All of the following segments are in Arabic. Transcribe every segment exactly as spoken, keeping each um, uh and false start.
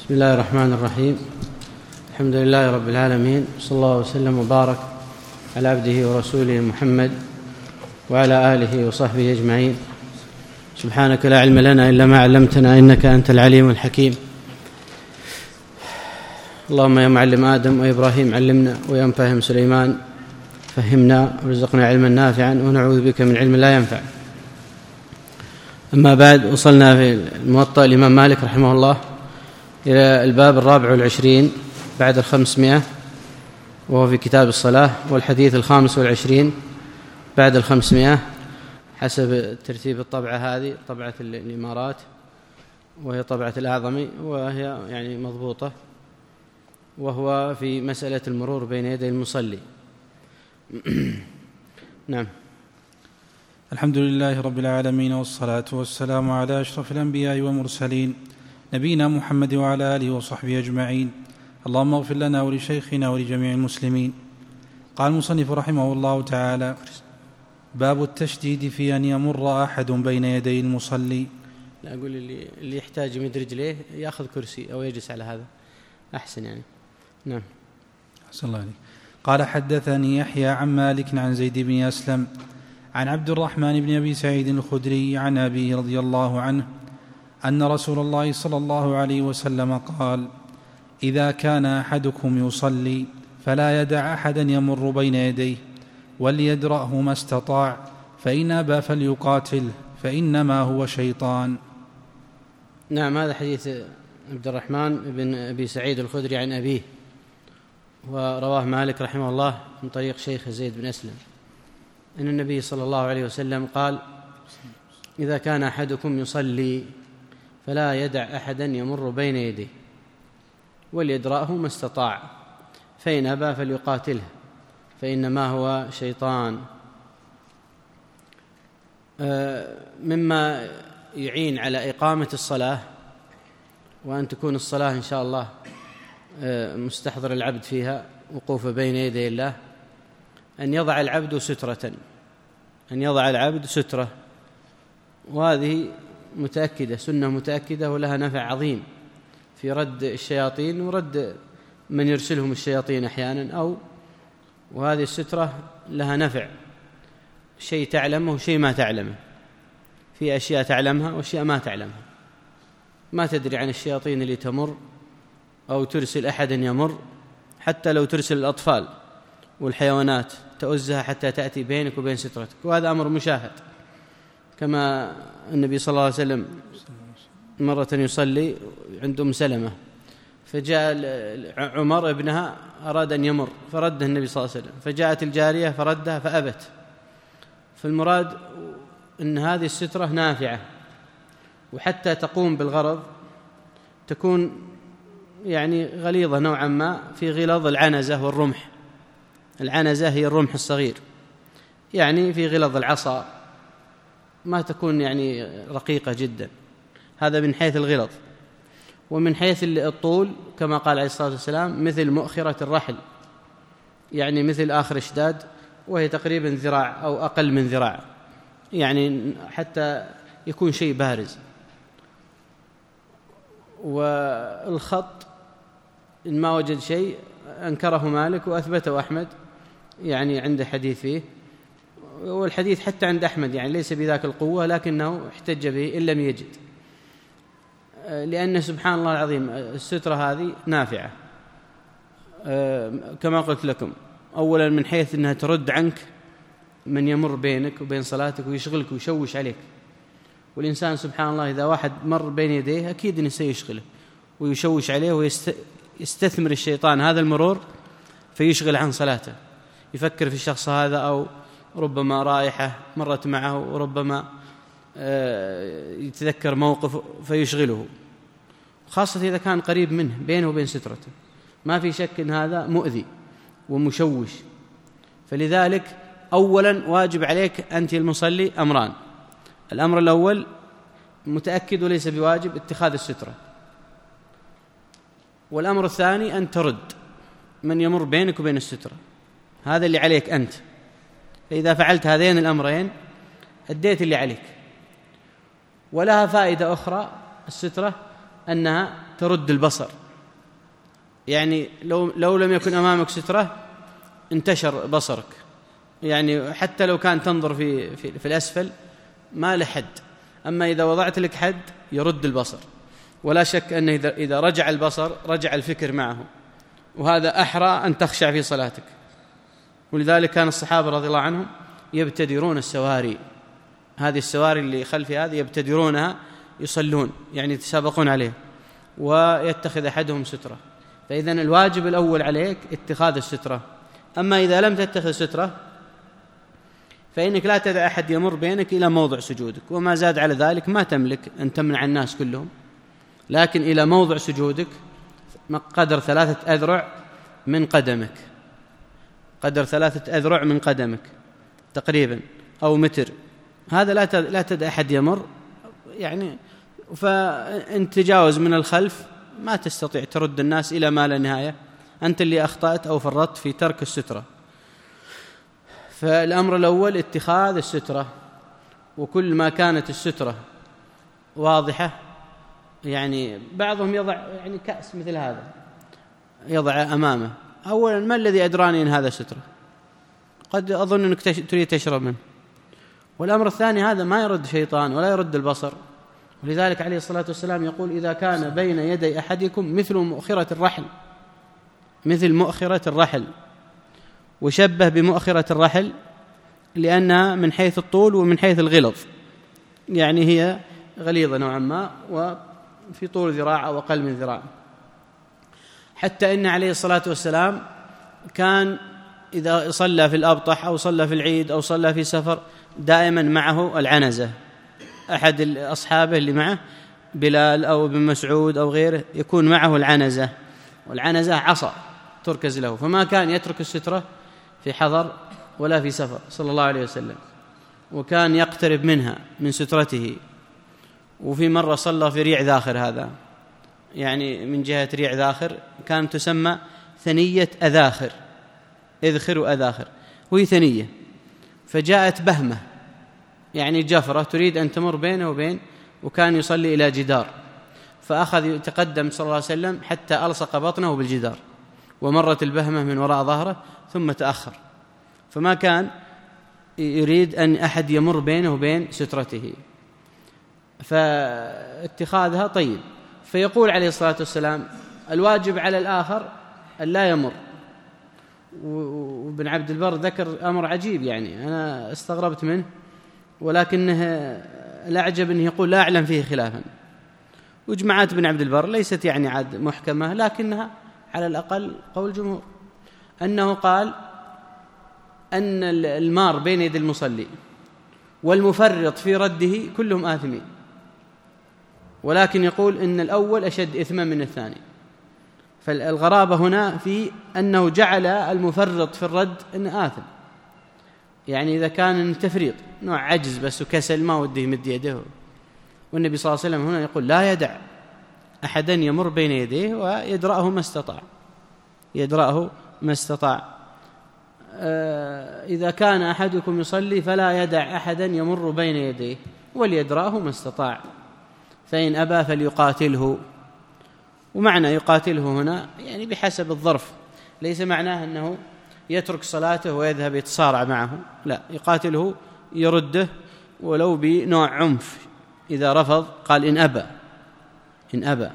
بسم الله الرحمن الرحيم. الحمد لله رب العالمين، صلى الله وسلم وبارك على عبده ورسوله محمد وعلى آله وصحبه أجمعين. سبحانك لا علم لنا إلا ما علمتنا إنك أنت العليم الحكيم. اللهم يا معلم آدم وإبراهيم علمنا، ويا مفهم سليمان فهمنا، ورزقنا علما نافعا، ونعوذ بك من علم لا ينفع. أما بعد، وصلنا في الموطأ الإمام مالك رحمه الله إلى الباب الرابع والعشرين بعد الخمسمائة، وهو في كتاب الصلاة، والحديث الخامس والعشرين بعد الخمسمائة حسب ترتيب الطبعة هذه، طبعة الإمارات، وهي طبعة الأعظمي، وهي يعني مضبوطة، وهو في مسألة المرور بين يدي المصلي. نعم. الحمد لله رب العالمين، والصلاة والسلام على أشرف الأنبياء والمرسلين، نبينا محمد وعلى آله وصحبه أجمعين. اللهم اغفر لنا ولشيخنا ولجميع المسلمين. قال المصنف رحمه الله تعالى: باب التشديد في أن يمر أحد بين يدي المصلي. لا، أقول اللي, اللي يحتاج يمد رجليه يأخذ كرسي أو يجلس على هذا أحسن يعني. نعم. أحسن الله عليك. قال: حدثني يحيى عن مالك عن زيد بن أسلم عن عبد الرحمن بن أبي سعيد الخدري عن أبيه رضي الله عنه أن رسول الله صلى الله عليه وسلم قال: إذا كان أحدكم يصلي فلا يدع أحدا يمر بين يديه، وليدرأه ما استطاع، فإن أبى فليقاتله، فإنما هو شيطان. نعم. هذا حديث عبد الرحمن بن أبي سعيد الخدري عن أبيه، ورواه مالك رحمه الله من طريق شيخ زيد بن أسلم أن النبي صلى الله عليه وسلم قال: إذا كان أحدكم يصلي فلا يدع أحدا يمر بين يديه، وليدرأه ما استطاع، فإن أبى فليقاتله، فإنما هو شيطان. مما يعين على إقامة الصلاة، وأن تكون الصلاة إن شاء الله مستحضر العبد فيها وقوف بين يدي الله، أن يضع العبد سترة، أن يضع العبد سترة، وهذه متأكدة، سنة متأكدة، ولها نفع عظيم في رد الشياطين ورد من يرسلهم الشياطين أحيانا، أو وهذه السترة لها نفع، شيء تعلمه وشيء ما تعلمه، في أشياء تعلمها وأشياء ما تعلمها، ما تدري عن الشياطين اللي تمر أو ترسل أحدا يمر، حتى لو ترسل الأطفال والحيوانات تؤزها حتى تأتي بينك وبين سترتك، وهذا أمر مشاهد، كما النبي صلى الله عليه وسلم مرة يصلي عند أم سلمة، فجاء عمر ابنها أراد أن يمر فرده النبي صلى الله عليه وسلم، فجاءت الجارية فردها فأبت. فالمراد أن هذه السترة نافعة، وحتى تقوم بالغرض تكون يعني غليظة نوعا ما، في غلظ العنزة والرمح. العنزة هي الرمح الصغير، يعني في غلظ العصا، ما تكون يعني رقيقة جدا، هذا من حيث الغلظ. ومن حيث الطول كما قال عليه الصلاة والسلام: مثل مؤخرة الرحل، يعني مثل آخر اشداد، وهي تقريبا ذراع أو أقل من ذراع، يعني حتى يكون شيء بارز. والخط إن ما وجد شيء أنكره مالك وأثبته أحمد، يعني عنده حديث فيه، والحديث حتى عند أحمد يعني ليس بذاك القوة، لكنه احتج به إن لم يجد، لأن سبحان الله العظيم السترة هذه نافعة كما قلت لكم. أولا من حيث أنها ترد عنك من يمر بينك وبين صلاتك ويشغلك ويشوش عليك، والإنسان سبحان الله إذا واحد مر بين يديه أكيد أنه سيشغله ويشوش عليه، ويستثمر الشيطان هذا المرور فيشغل عن صلاته، يفكر في الشخص هذا، أو ربما رائحة مرت معه، وربما يتذكر موقف فيشغله، خاصة إذا كان قريب منه بينه وبين سترته، ما في شك أن هذا مؤذي ومشوش. فلذلك أولا واجب عليك أنت المصلي أمران: الأمر الأول متأكد وليس بواجب اتخاذ السترة، والأمر الثاني أن ترد من يمر بينك وبين السترة، هذا اللي عليك أنت. فإذا فعلت هذين الأمرين أديت اللي عليك. ولها فائدة أخرى السترة، أنها ترد البصر، يعني لو, لو لم يكن أمامك سترة انتشر بصرك، يعني حتى لو كان تنظر في, في, في الأسفل ما له حد. أما إذا وضعت لك حد يرد البصر، ولا شك أنه إذا, إذا رجع البصر رجع الفكر معه، وهذا أحرى أن تخشع في صلاتك. ولذلك كان الصحابة رضي الله عنهم يبتدرون السواري، هذه السواري اللي خلف هذه يبتدرونها يصلون، يعني يتسابقون عليه، ويتخذ أحدهم سترة. فإذن الواجب الأول عليك اتخاذ السترة. أما إذا لم تتخذ سترة فإنك لا تدع أحد يمر بينك إلى موضع سجودك، وما زاد على ذلك ما تملك أن تمنع الناس كلهم، لكن إلى موضع سجودك قدر ثلاثة أذرع من قدمك، قدر ثلاثة أذرع من قدمك تقريبا أو متر، هذا لا لا تدع أحد يمر، يعني فإن تجاوز من الخلف ما تستطيع ترد الناس إلى ما لا نهاية، أنت اللي أخطأت أو فرطت في ترك السترة. فالأمر الأول اتخاذ السترة، وكل ما كانت السترة واضحة، يعني بعضهم يضع يعني كأس مثل هذا يضع أمامه، أولا ما الذي أدراني أن هذا سترة؟ قد أظن أنك تريد تشرب منه. والأمر الثاني هذا ما يرد شيطان ولا يرد البصر، ولذلك عليه الصلاة والسلام يقول إذا كان بين يدي أحدكم مثل مؤخرة الرحل، مثل مؤخرة الرحل، وشبه بمؤخرة الرحل لأنها من حيث الطول ومن حيث الغلظ، يعني هي غليظة نوعا ما وفي طول ذراع أو أقل من ذراع. حتى إن عليه الصلاة والسلام كان إذا صلى في الأبطح أو صلى في العيد أو صلى في سفر دائما معه العنزة، أحد أصحابه اللي معه بلال أو ابن مسعود أو غيره يكون معه العنزة، والعنزة عصا تركز له، فما كان يترك السترة في حضر ولا في سفر صلى الله عليه وسلم، وكان يقترب منها من سترته. وفي مرة صلى في ريع ذاخر، هذا يعني من جهة ريع ذاخر كانت تسمى ثنية أذاخر، إذخر وأذاخر، وهي ثنية، فجاءت بهمة يعني جفرة تريد أن تمر بينه وبين، وكان يصلي إلى جدار، فأخذ يتقدم صلى الله عليه وسلم حتى ألصق بطنه بالجدار، ومرت البهمة من وراء ظهره ثم تأخر، فما كان يريد أن أحد يمر بينه وبين سترته، فاتخاذها طيب. فيقول عليه الصلاة والسلام الواجب على الآخر أن لا يمر. وابن عبد البر ذكر أمر عجيب، يعني أنا استغربت منه، ولكنه الأعجب أنه يقول لا أعلم فيه خلافا. وجماعات ابن عبد البر ليست يعني عاد محكمة، لكنها على الأقل قول جمهور، أنه قال أن المار بين يد المصلي والمفرط في رده كلهم آثمين، ولكن يقول إن الأول أشد إثما من الثاني. فالغرابة هنا في أنه جعل المفرط في الرد إنه آثم، يعني إذا كان التفريط نوع عجز بس وكسل ما وده يمد يده. والنبي صلى الله عليه وسلم هنا يقول لا يدع أحدا يمر بين يديه ويدرأه ما استطاع، يدرأه ما استطاع. إذا كان أحدكم يصلي فلا يدع أحدا يمر بين يديه وليدرأه ما استطاع، فإن أبى فليقاتله. ومعنى يقاتله هنا يعني بحسب الظرف، ليس معناه أنه يترك صلاته ويذهب يتصارع معه، لا، يقاتله يرده ولو بنوع عنف. إذا رفض قال إن أبى إن أبى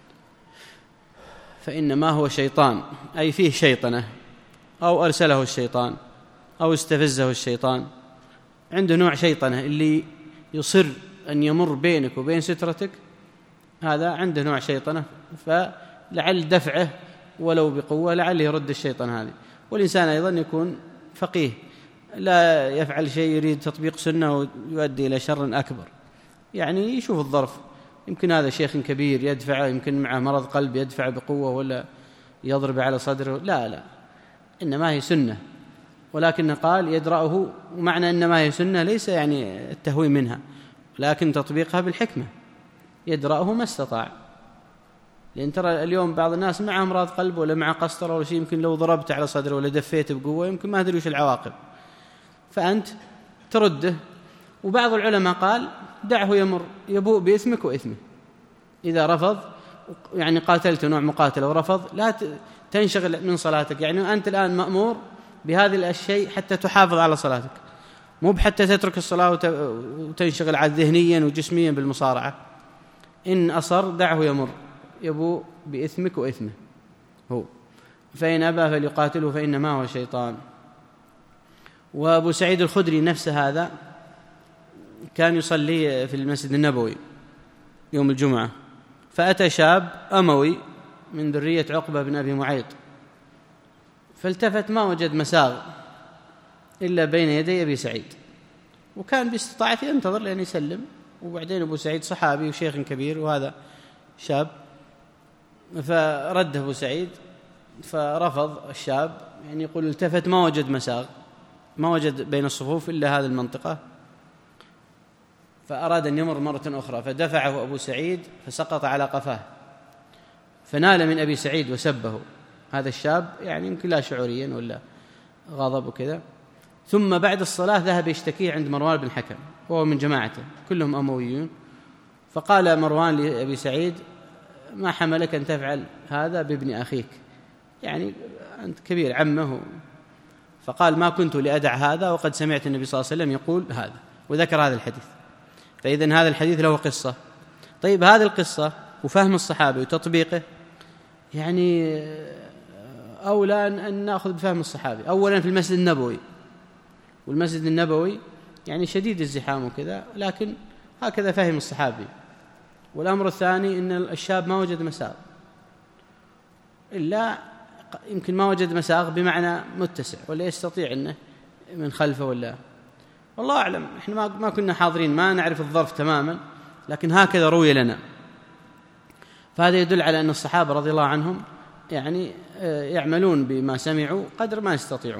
فإنما هو شيطان، أي فيه شيطنة، أو أرسله الشيطان أو استفزه الشيطان، عنده نوع شيطنة. اللي يصر أن يمر بينك وبين سترتك هذا عنده نوع شيطنة، فلعل دفعه ولو بقوة لعل يرد الشيطان هذه. والإنسان أيضا يكون فقيه، لا يفعل شيء يريد تطبيق سنة ويؤدي إلى شر أكبر، يعني يشوف الظرف، يمكن هذا شيخ كبير يدفعه، يمكن معه مرض قلب يدفع بقوة ولا يضرب على صدره، لا لا، إنما هي سنة. ولكن قال يدرأه، ومعنى إنما هي سنة ليس يعني التهوي منها، لكن تطبيقها بالحكمة، يدرأه ما استطاع. لأن ترى اليوم بعض الناس معه أمراض قلب ولا معه قسطرة ولا شيء، يمكن لو ضربت على صدره ولا دفيت بقوة يمكن ما أدري وش العواقب، فأنت ترده. وبعض العلماء قال دعه يمر، يبوء بإثمك وإثمه، إذا رفض يعني قاتلت نوع مقاتلة ورفض، لا تنشغل من صلاتك. يعني أنت الآن مأمور بهذه الشيء حتى تحافظ على صلاتك، مو بحتى تترك الصلاة وتنشغل عاد ذهنيا وجسميا بالمصارعة. إن أصر دعه يمر، يبو بإثمك وإثمه هو، فإن أبى فليقاتله فإنما هو شيطان. وأبو سعيد الخدري نفس هذا كان يصلي في المسجد النبوي يوم الجمعة، فأتى شاب أموي من ذرية عقبة بن أبي معيط، فالتفت ما وجد مساغ إلا بين يدي أبي سعيد، وكان باستطاعته ينتظر لأن يسلم. وبعدين أبو سعيد صحابي وشيخ كبير وهذا شاب، فرد أبو سعيد فرفض الشاب، يعني يقول التفت ما وجد مساغ، ما وجد بين الصفوف إلا هذه المنطقة، فأراد أن يمر مرة أخرى، فدفعه أبو سعيد فسقط على قفاه، فنال من أبي سعيد وسبه هذا الشاب، يعني يمكن لا شعوريا ولا غضب وكذا. ثم بعد الصلاة ذهب يشتكيه عند مروان بن حكم وهو من جماعته كلهم أمويون، فقال مروان لأبي سعيد ما حملك أن تفعل هذا بابن أخيك، يعني أنت كبير عمه. فقال ما كنت لأدع هذا وقد سمعت النبي صلى الله عليه وسلم يقول هذا، وذكر هذا الحديث. فإذن هذا الحديث له قصة. طيب هذه القصة وفهم الصحابة وتطبيقه يعني أولى أن نأخذ بفهم الصحابي. أولا في المسجد النبوي، والمسجد النبوي يعني شديد الزحام وكذا، لكن هكذا فهم الصحابي. والأمر الثاني أن الشاب ما وجد مساغ، إلا يمكن ما وجد مساغ بمعنى متسع ولا يستطيع أنه من خلفه ولا، والله أعلم، إحنا ما كنا حاضرين ما نعرف الظرف تماما، لكن هكذا روي لنا. فهذا يدل على أن الصحابة رضي الله عنهم يعني يعملون بما سمعوا قدر ما يستطيعون.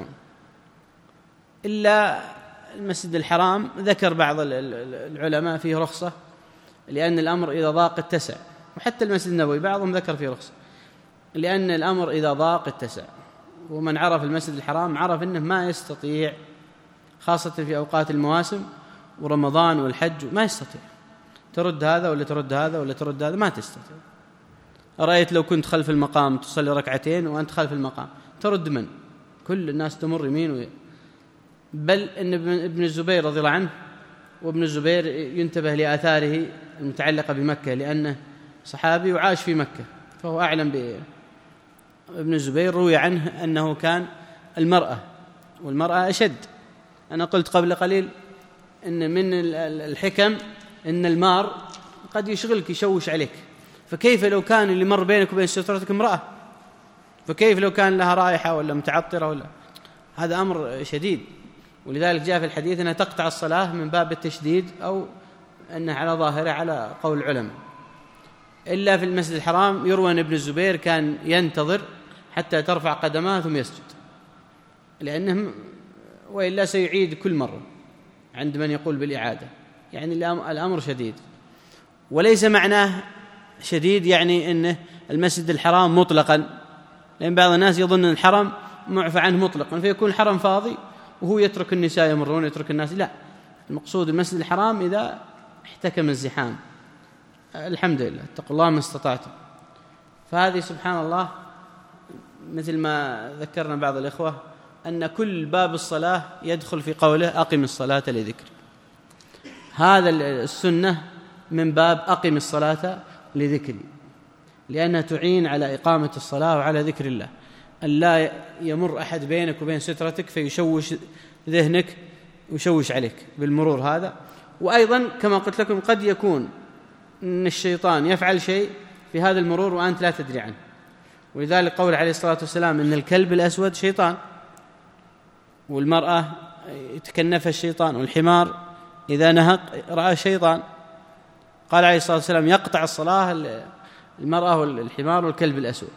إلا المسجد الحرام ذكر بعض العلماء فيه رخصة، لأن الأمر إذا ضاق اتسع، وحتى المسجد النبوي بعضهم ذكر فيه رخصة، لأن الأمر إذا ضاق اتسع. ومن عرف المسجد الحرام عرف أنه ما يستطيع، خاصة في أوقات المواسم ورمضان والحج، ما يستطيع ترد هذا ولا ترد هذا ولا ترد هذا، ما تستطيع. رأيت لو كنت خلف المقام تصلي ركعتين وأنت خلف المقام، ترد من؟ كل الناس تمر يمين ويمين. بل إن ابن الزبير رضي الله عنه، وابن الزبير ينتبه لآثاره المتعلقة بمكة لأنه صحابي وعاش في مكة، فهو أعلم ب ابن الزبير روي عنه أنه كان المرأة، والمرأة أشد. أنا قلت قبل قليل إن من الحكم إن المار قد يشغلك يشوش عليك، فكيف لو كان اللي مر بينك وبين سترتك امرأة؟ فكيف لو كان لها رائحة ولا متعطرة ولا؟ هذا أمر شديد. ولذلك جاء في الحديث أنها تقطع الصلاة من باب التشديد، أو أنها على ظاهرة على قول العلماء. إلا في المسجد الحرام يروى أن ابن الزبير كان ينتظر حتى ترفع قدماه ثم يسجد، لأنه وإلا سيعيد كل مرة عند من يقول بالإعادة. يعني الأمر شديد، وليس معناه شديد يعني أنه المسجد الحرام مطلقا، لأن بعض الناس يظن أن الحرم معفى عنه مطلقا، فيكون الحرم فاضي وهو يترك النساء يمرون يترك الناس. لا، المقصود المسجد الحرام إذا احتكم الزحام، الحمد لله، اتقوا الله ما استطعتم. فهذه سبحان الله مثل ما ذكرنا بعض الإخوة أن كل باب الصلاة يدخل في قوله أقم الصلاة لذكري. هذا السنة من باب أقم الصلاة لذكري، لأنها تعين على إقامة الصلاة وعلى ذكر الله، أن لا يمر أحد بينك وبين سترتك فيشوش ذهنك ويشوش عليك بالمرور هذا. وأيضا كما قلت لكم قد يكون أن الشيطان يفعل شيء في هذا المرور وأنت لا تدري عنه، ولذلك قول عليه الصلاة والسلام إن الكلب الأسود شيطان، والمرأة يتكنف الشيطان، والحمار إذا نهق رأى الشيطان. قال عليه الصلاة والسلام يقطع الصلاة المرأة والحمار والكلب الأسود.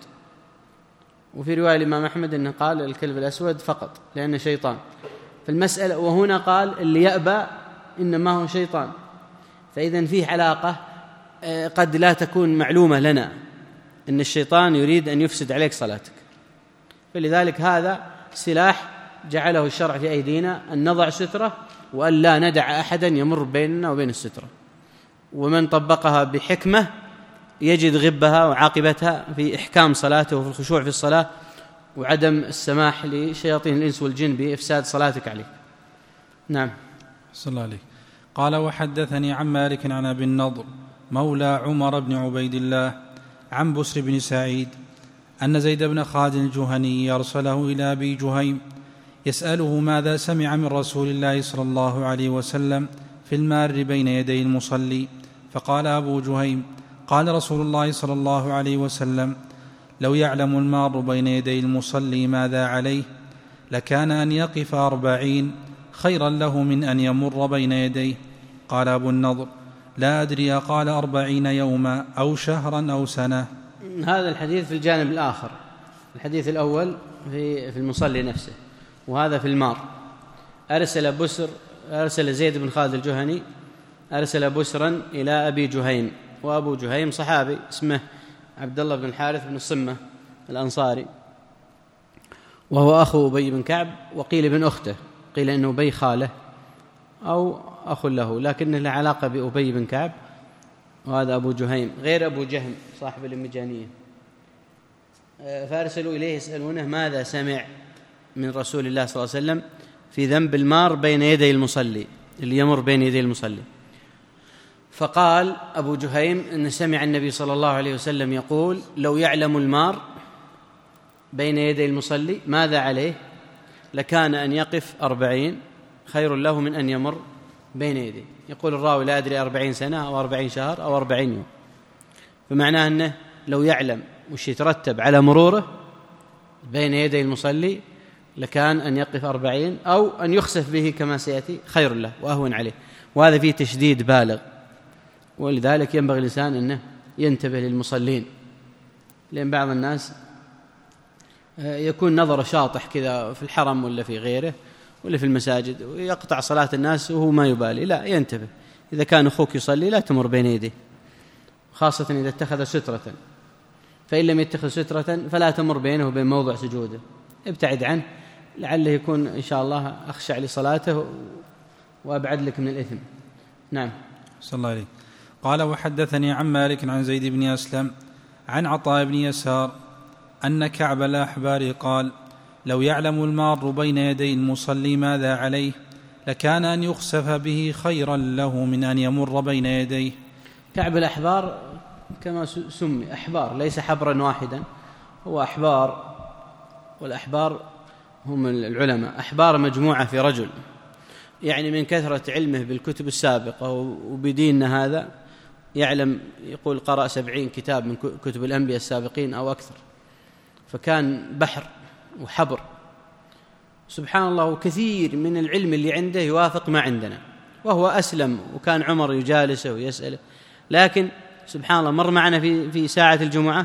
وفي رواية الإمام أحمد أنه قال الكلب الأسود فقط لأنه شيطان. فالمسألة وهنا قال اللي يأبى إنما هو شيطان، فإذن فيه علاقة قد لا تكون معلومة لنا أن الشيطان يريد أن يفسد عليك صلاتك. فلذلك هذا سلاح جعله الشرع في أيدينا، أن نضع سترة وأن لا ندع أحدا يمر بيننا وبين السترة. ومن طبقها بحكمة يجد غبها وعاقبتها في إحكام صلاته وفي الخشوع في الصلاة وعدم السماح لشياطين الإنس والجن بإفساد صلاتك عليه. نعم. صلى الله عليه. قال وحدثني عن مالك عن أبي النضر مولى عمر بن عبيد الله عن بسر بن سعيد أن زيد بن خالد الجهني أرسله إلى أبي جهيم يسأله ماذا سمع من رسول الله صلى الله عليه وسلم في المار بين يدي المصلي، فقال أبو جهيم قال رسول الله صلى الله عليه وسلم لو يعلم المار بين يدي المصلي ماذا عليه لكان أن يقف أربعين خيرا له من أن يمر بين يديه. قال أبو النضر لا أدري قال أربعين يوما أو شهرا أو سنة. هذا الحديث في الجانب الآخر، الحديث الأول في في المصلي نفسه، وهذا في المار. أرسل بسر أرسل زيد بن خالد الجهني أرسل بسرا إلى أبي جهيم، وأبو جهيم صحابي اسمه عبد الله بن الحارث بن الصمة الأنصاري، وهو أخو أبي بن كعب، وقيل ابن أخته، قيل إنه أبي خاله أو أخ له، لكنه له علاقة بأبي بن كعب، وهذا أبو جهيم غير أبو جهم صاحب الإمجانية. فأرسلوا إليه يسألونه ماذا سمع من رسول الله صلى الله عليه وسلم في ذنب المار بين يدي المصلي، اللي يمر بين يدي المصلي. فقال أبو جهيم إن سمع النبي صلى الله عليه وسلم يقول لو يعلم المار بين يدي المصلي ماذا عليه لكان أن يقف أربعين خير له من أن يمر بين يديه. يقول الراوي لا أدري أربعين سنة أو أربعين شهر أو أربعين يوم، فمعناه أنه لو يعلم وش يترتب على مروره بين يدي المصلي لكان أن يقف أربعين أو أن يخسف به كما سيأتي خير له وأهون عليه. وهذا فيه تشديد بالغ، ولذلك ينبغي الإنسان أنه ينتبه للمصلين، لأن بعض الناس يكون نظر شاطح كذا في الحرم ولا في غيره ولا في المساجد ويقطع صلاة الناس وهو ما يبالي. لا، ينتبه، إذا كان أخوك يصلي لا تمر بين يديه، خاصة إذا اتخذ سترة، فإن لم يتخذ سترة فلا تمر بينه وبين موضع سجوده، ابتعد عنه لعله يكون إن شاء الله أخشع لصلاته وأبعد لك من الإثم. نعم. صلى الله عليه. قال وحدثني عن مالك عن زيد بن أسلم عن عطاء بن يسار أن كعب الأحبار قال لو يعلم المار بين يدي المصلي ماذا عليه لكان أن يخسف به خيرا له من أن يمر بين يديه. كعب الأحبار كما سمي أحبار، ليس حبرا واحدا، هو أحبار، والأحبار هم العلماء، أحبار مجموعة في رجل، يعني من كثرة علمه بالكتب السابقة وبديننا هذا يعلم، يقول قرأ سبعين كتاب من كتب الأنبياء السابقين أو أكثر، فكان بحر وحبر سبحان الله، وكثير من العلم اللي عنده يوافق ما عندنا، وهو أسلم، وكان عمر يجالسه ويسأله. لكن سبحان الله مر معنا في في ساعة الجمعة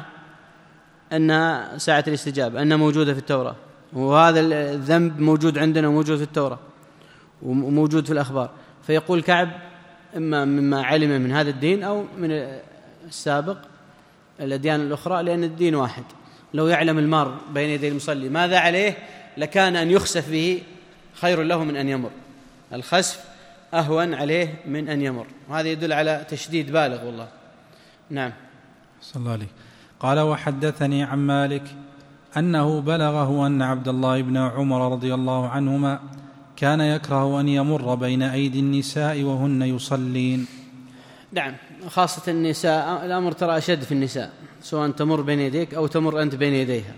أن ساعة الاستجابة أنها موجودة في التوراة، وهذا الذنب موجود عندنا وموجود في التوراة وموجود في الأخبار. فيقول كعب إما مما علم من هذا الدين أو من السابق الأديان الأخرى، لأن الدين واحد. لو يعلم المار بين يدي المصلي ماذا عليه لكان أن يخسف به خير له من أن يمر، الخسف أهون عليه من أن يمر، وهذا يدل على تشديد بالغ والله. نعم. صلى الله عليه. قال وحدثني عن مالك أنه بلغه أن عبد الله بن عمر رضي الله عنهما كان يكره أن يمر بين أيدي النساء وهن يصلين. نعم، خاصة النساء، الأمر ترى أشد في النساء، سواء تمر بين يديك أو تمر أنت بين يديها،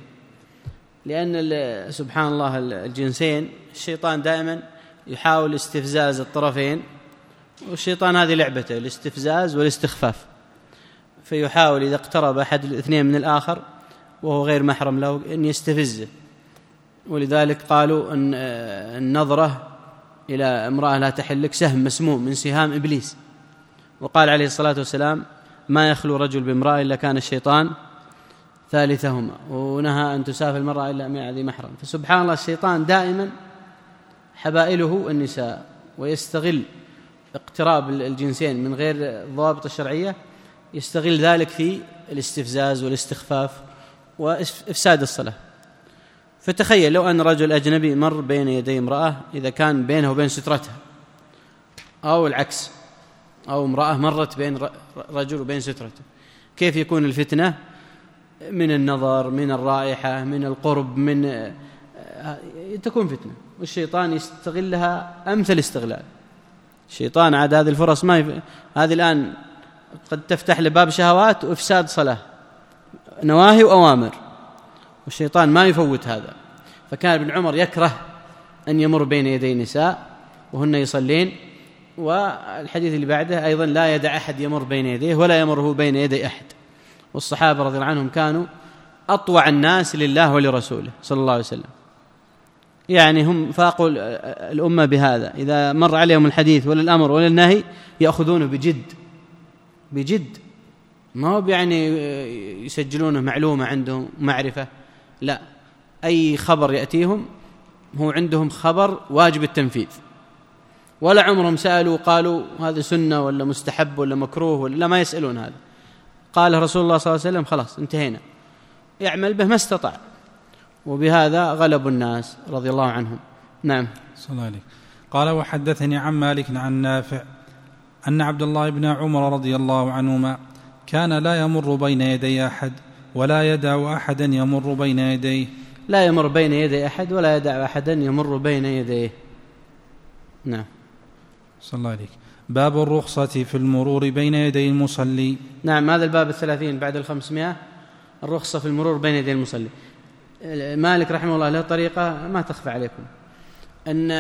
لأن سبحان الله الجنسين الشيطان دائما يحاول استفزاز الطرفين، والشيطان هذه لعبته الاستفزاز والاستخفاف، فيحاول إذا اقترب أحد الاثنين من الآخر وهو غير محرم له أن يستفزه. ولذلك قالوا أن النظرة إلى امرأة لا تحل لك سهم مسموم من سهام إبليس، وقال عليه الصلاة والسلام ما يخلو رجل بامرأة إلا كان الشيطان ثالثهما، ونهى أن تسافر المرأة إلا مع ذي محرم. فسبحان الله الشيطان دائما حبائله النساء، ويستغل اقتراب الجنسين من غير الضوابط الشرعية، يستغل ذلك في الاستفزاز والاستخفاف وإفساد الصلاة. فتخيل لو أن رجل أجنبي مر بين يدي امرأة إذا كان بينه وبين سترتها، أو العكس، أو امرأة مرت بين رجل وبين سترته، كيف يكون الفتنة؟ من النظر، من الرائحة، من القرب، من تكون فتنة، والشيطان يستغلها أمثل استغلال. الشيطان عاد هذه الفرص ما يف... هذه الآن قد تفتح لباب شهوات وإفساد صلاة، نواهي وأوامر، والشيطان ما يفوت هذا. فكان ابن عمر يكره أن يمر بين يدي نساء وهن يصلين، والحديث اللي بعده أيضا لا يدع أحد يمر بين يديه ولا يمره بين يدي أحد. والصحابة رضي الله عنهم كانوا أطوع الناس لله ولرسوله صلى الله عليه وسلم، يعني هم فاقوا الأمة بهذا، إذا مر عليهم الحديث ولا الأمر ولا النهي يأخذونه بجد بجد، ما هو يعني يسجلونه معلومة عندهم معرفة، لا، أي خبر يأتيهم هو عندهم خبر واجب التنفيذ، ولا عمرهم سألوا قالوا هذا سنة ولا مستحب ولا مكروه ولا لا، ما يسألون هذا. قال رسول الله صلى الله عليه وسلم خلاص انتهينا، يعمل به ما استطاع، وبهذا غلبوا الناس رضي الله عنهم. نعم. صلى الله عليه. قال وحدثني عن مالك عن نافع أن عبد الله بن عمر رضي الله عنهما كان لا يمر بين يدي أحد ولا يدع أحدا يمر بين يديه. لا يمر بين يدي أحد ولا يدع أحدا يمر بين يديه. نعم. صلى الله عليك. باب الرخصة في المرور بين يدي المصلي. نعم، هذا الباب الثلاثين بعد الخمسمائة، الرخصة في المرور بين يدي المصلي. مالك رحمه الله له طريقة ما تخفى عليكم، أن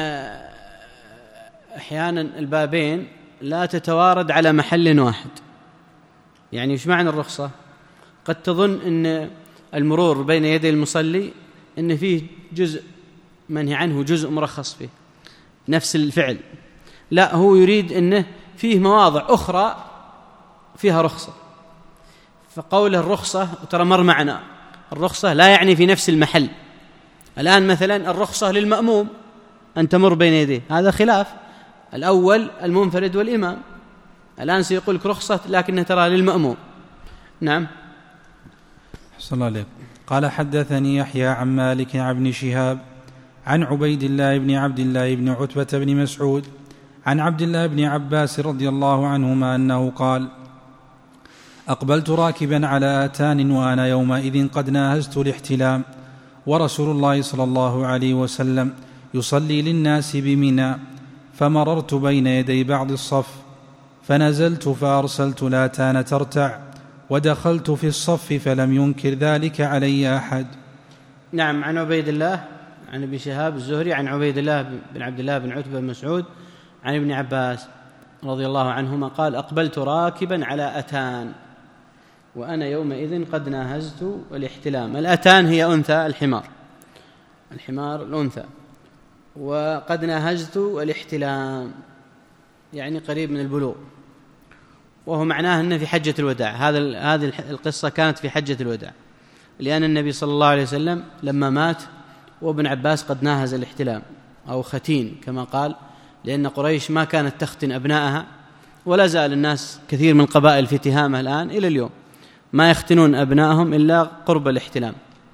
أحيانا البابين لا تتوارد على محل واحد. يعني إيش معنى الرخصة؟ قد تظن أن المرور بين يدي المصلي أن فيه جزء منهي عنه جزء مرخص فيه نفس الفعل، لا، هو يريد أنه فيه مواضع أخرى فيها رخصة. فقوله الرخصة ترى مر معنا، الرخصة لا يعني في نفس المحل. الآن مثلا الرخصة للمأموم أن تمر بين يديه، هذا خلاف الأول المنفرد والإمام. الآن سيقول لك رخصة لكنها ترى للمأموم. نعم. صلى الله عليه. قال حدثني يحيى عن مالك عن ابن شهاب عن عبيد الله بن عبد الله بن عتبة بن مسعود عن عبد الله بن عباس رضي الله عنهما أنه قال: أقبلت راكبا على آتان وأنا يومئذ قد ناهزت الاحتلام، ورسول الله صلى الله عليه وسلم يصلي للناس بمنى، فمررت بين يدي بعض الصف فنزلت فأرسلت الآتان ترتع، ودخلت في الصف فلم ينكر ذلك علي أحد. نعم. عن عبيد الله عن ابن شهاب الزهري عن عبيد الله بن عبد الله بن عتبة بن مسعود عن ابن عباس رضي الله عنهما قال: أقبلت راكبا على أتان وأنا يومئذ قد ناهزت الاحتلام. الأتان هي أنثى الحمار، الحمار الأنثى، وقد ناهزت الاحتلام يعني قريب من البلوغ، وهو معناه أنه في حجة الوداع. هذا هذه القصة كانت في حجة الوداع، لأن النبي صلى الله عليه وسلم لما مات وابن عباس قد ناهز الاحتلام أو ختين كما قال، لأن قريش ما كانت تختن أبنائها، ولا زال الناس كثير من القبائل في تهامة الآن إلى اليوم ما يختنون أبنائهم إلا قرب الاحتلام.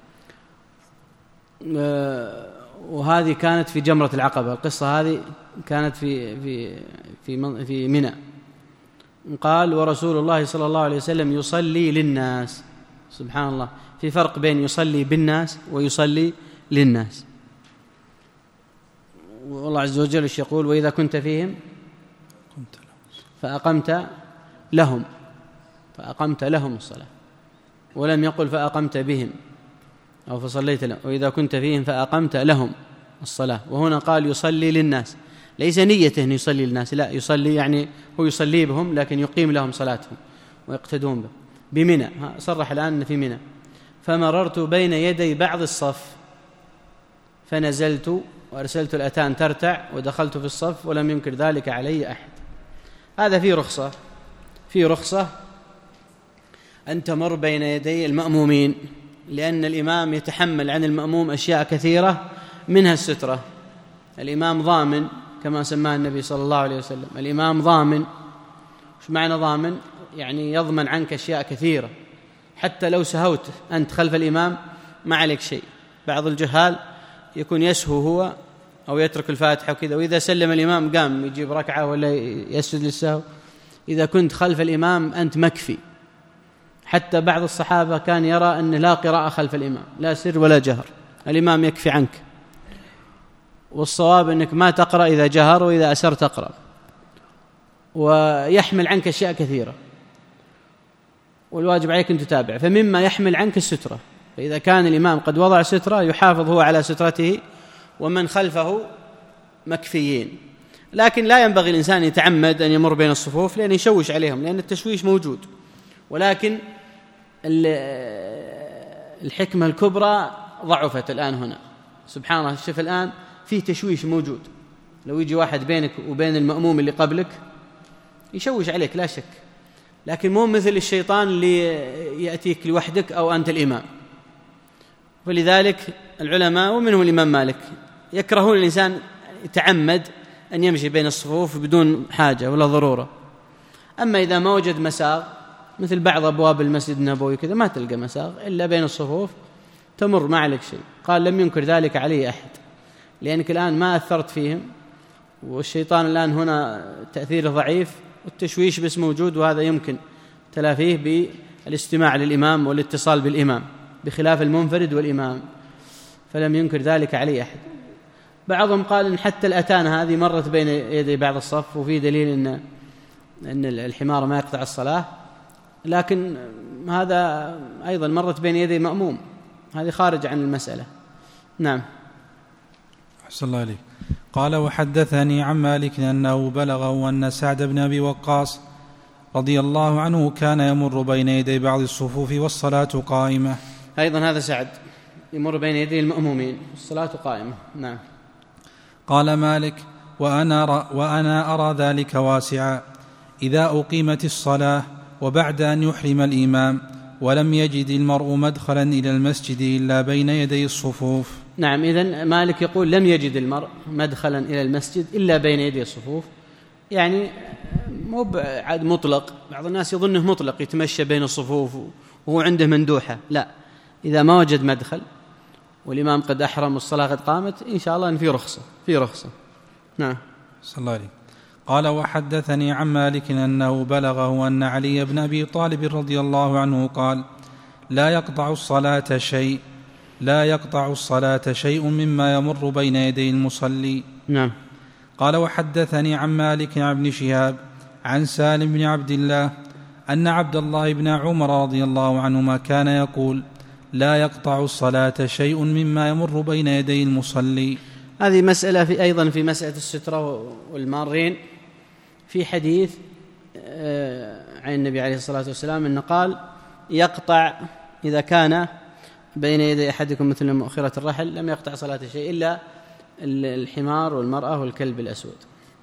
وهذه كانت في جمرة العقبة، القصة هذه كانت في في في في منى. قال: ورسول الله صلى الله عليه وسلم يصلي للناس. سبحان الله، في فرق بين يصلي بالناس ويصلي للناس. والله عز وجل ايش يقول؟ وإذا كنت فيهم فأقمت لهم فأقمت لهم الصلاة، ولم يقل فأقمت بهم أو فصليت لهم. وإذا كنت فيهم فأقمت لهم الصلاة، وهنا قال يصلي للناس، ليس نيته أن يصلي للناس، لا، يصلي يعني هو يصلي بهم لكن يقيم لهم صلاتهم ويقتدون به. بمنى صرح الآن في منى. فمررت بين يدي بعض الصف فنزلت وأرسلت الأتان ترتع ودخلت في الصف ولم ينكر ذلك علي أحد. هذا فيه رخصة، فيه رخصة أن تمر بين يدي المأمومين، لأن الإمام يتحمل عن المأموم أشياء كثيرة منها السترة. الإمام ضامن كما سماه النبي صلى الله عليه وسلم، الإمام ضامن. وش معنى ضامن؟ يعني يضمن عنك أشياء كثيرة، حتى لو سهوت أنت خلف الإمام ما عليك شيء. بعض الجهال يكون يسهو هو أو يترك الفاتحة وكذا، وإذا سلم الإمام قام يجيب ركعة ولا يسجد للسهو. إذا كنت خلف الإمام أنت مكفي، حتى بعض الصحابة كان يرى أن لا قراءة خلف الإمام، لا سر ولا جهر، الإمام يكفي عنك، والصواب أنك ما تقرأ إذا جهر وإذا أسر تقرأ، ويحمل عنك أشياء كثيرة، والواجب عليك أن تتابع. فمما يحمل عنك السترة، فإذا كان الإمام قد وضع سترة يحافظ هو على سترته ومن خلفه مكفيين. لكن لا ينبغي الإنسان يتعمد أن يمر بين الصفوف لأن يشوش عليهم، لأن التشويش موجود. ولكن الحكمة الكبرى ضعفت الآن هنا، سبحان الله. شوف الآن فيه تشويش موجود، لو يجي واحد بينك وبين المأموم اللي قبلك يشوش عليك لا شك، لكن مو مثل الشيطان اللي يأتيك لوحدك أو أنت الإمام. ولذلك العلماء ومنهم الإمام مالك يكرهون الإنسان يتعمد أن يمشي بين الصفوف بدون حاجة ولا ضرورة. أما إذا ما وجد مساغ مثل بعض أبواب المسجد النبوي كذا ما تلقى مساغ إلا بين الصفوف تمر ما عليك شيء، قال لم ينكر ذلك عليه أحد، لأنك الآن ما أثرت فيهم، والشيطان الآن هنا تأثيره ضعيف والتشويش بس موجود، وهذا يمكن تلافيه بالاستماع للإمام والاتصال بالإمام، بخلاف المنفرد والإمام فلم ينكر ذلك عليه أحد. بعضهم قال إن حتى الأتانة هذه مرت بين يدي بعض الصف، وفي دليل إن أن الحمار ما يقطع الصلاة، لكن هذا أيضا مرت بين يدي مأموم، هذه خارج عن المسألة. نعم. أحسن الله عليك. قال وحدثني عن مالك أنه بلغه أن سعد بن أبي وقاص رضي الله عنه كان يمر بين يدي بعض الصفوف والصلاة قائمة. أيضا هذا سعد يمر بين يدي المأمومين والصلاة قائمة. نعم. قال مالك وأنا أرى, وأنا أرى ذلك واسعا إذا أقيمت الصلاة وبعد أن يحرم الإمام ولم يجد المرء مدخلا إلى المسجد إلا بين يدي الصفوف. نعم، إذن مالك يقول لم يجد المرء مدخلا إلى المسجد إلا بين يدي الصفوف، يعني مو بعد مطلق، بعض الناس يظنه مطلق يتمشى بين الصفوف وهو عنده مندوحة، لا، إذا ما وجد مدخل والإمام قد أحرم والصلاة قد قامت إن شاء الله أن في رخصة في رخصة. نعم. صلى الله عليه. قال وحدثني عن مالك أنه بلغه أن علي بن أبي طالب رضي الله عنه قال لا يقطع الصلاة شيء لا يقطع الصلاة شيء مما يمر بين يدي المصلي. نعم. قال وحدثني عن مالك عن ابن شهاب عن سالم بن عبد الله أن عبد الله بن عمر رضي الله عنهما كان يقول لا يقطع الصلاة شيء مما يمر بين يدي المصلي. هذه مسألة في أيضا في مسألة السترة والمارين، في حديث عن النبي عليه الصلاة والسلام أنه قال يقطع إذا كان بين يدي أحدكم مثل مؤخرة الرحل لم يقطع صلاة شيء إلا الحمار والمرأة والكلب الأسود.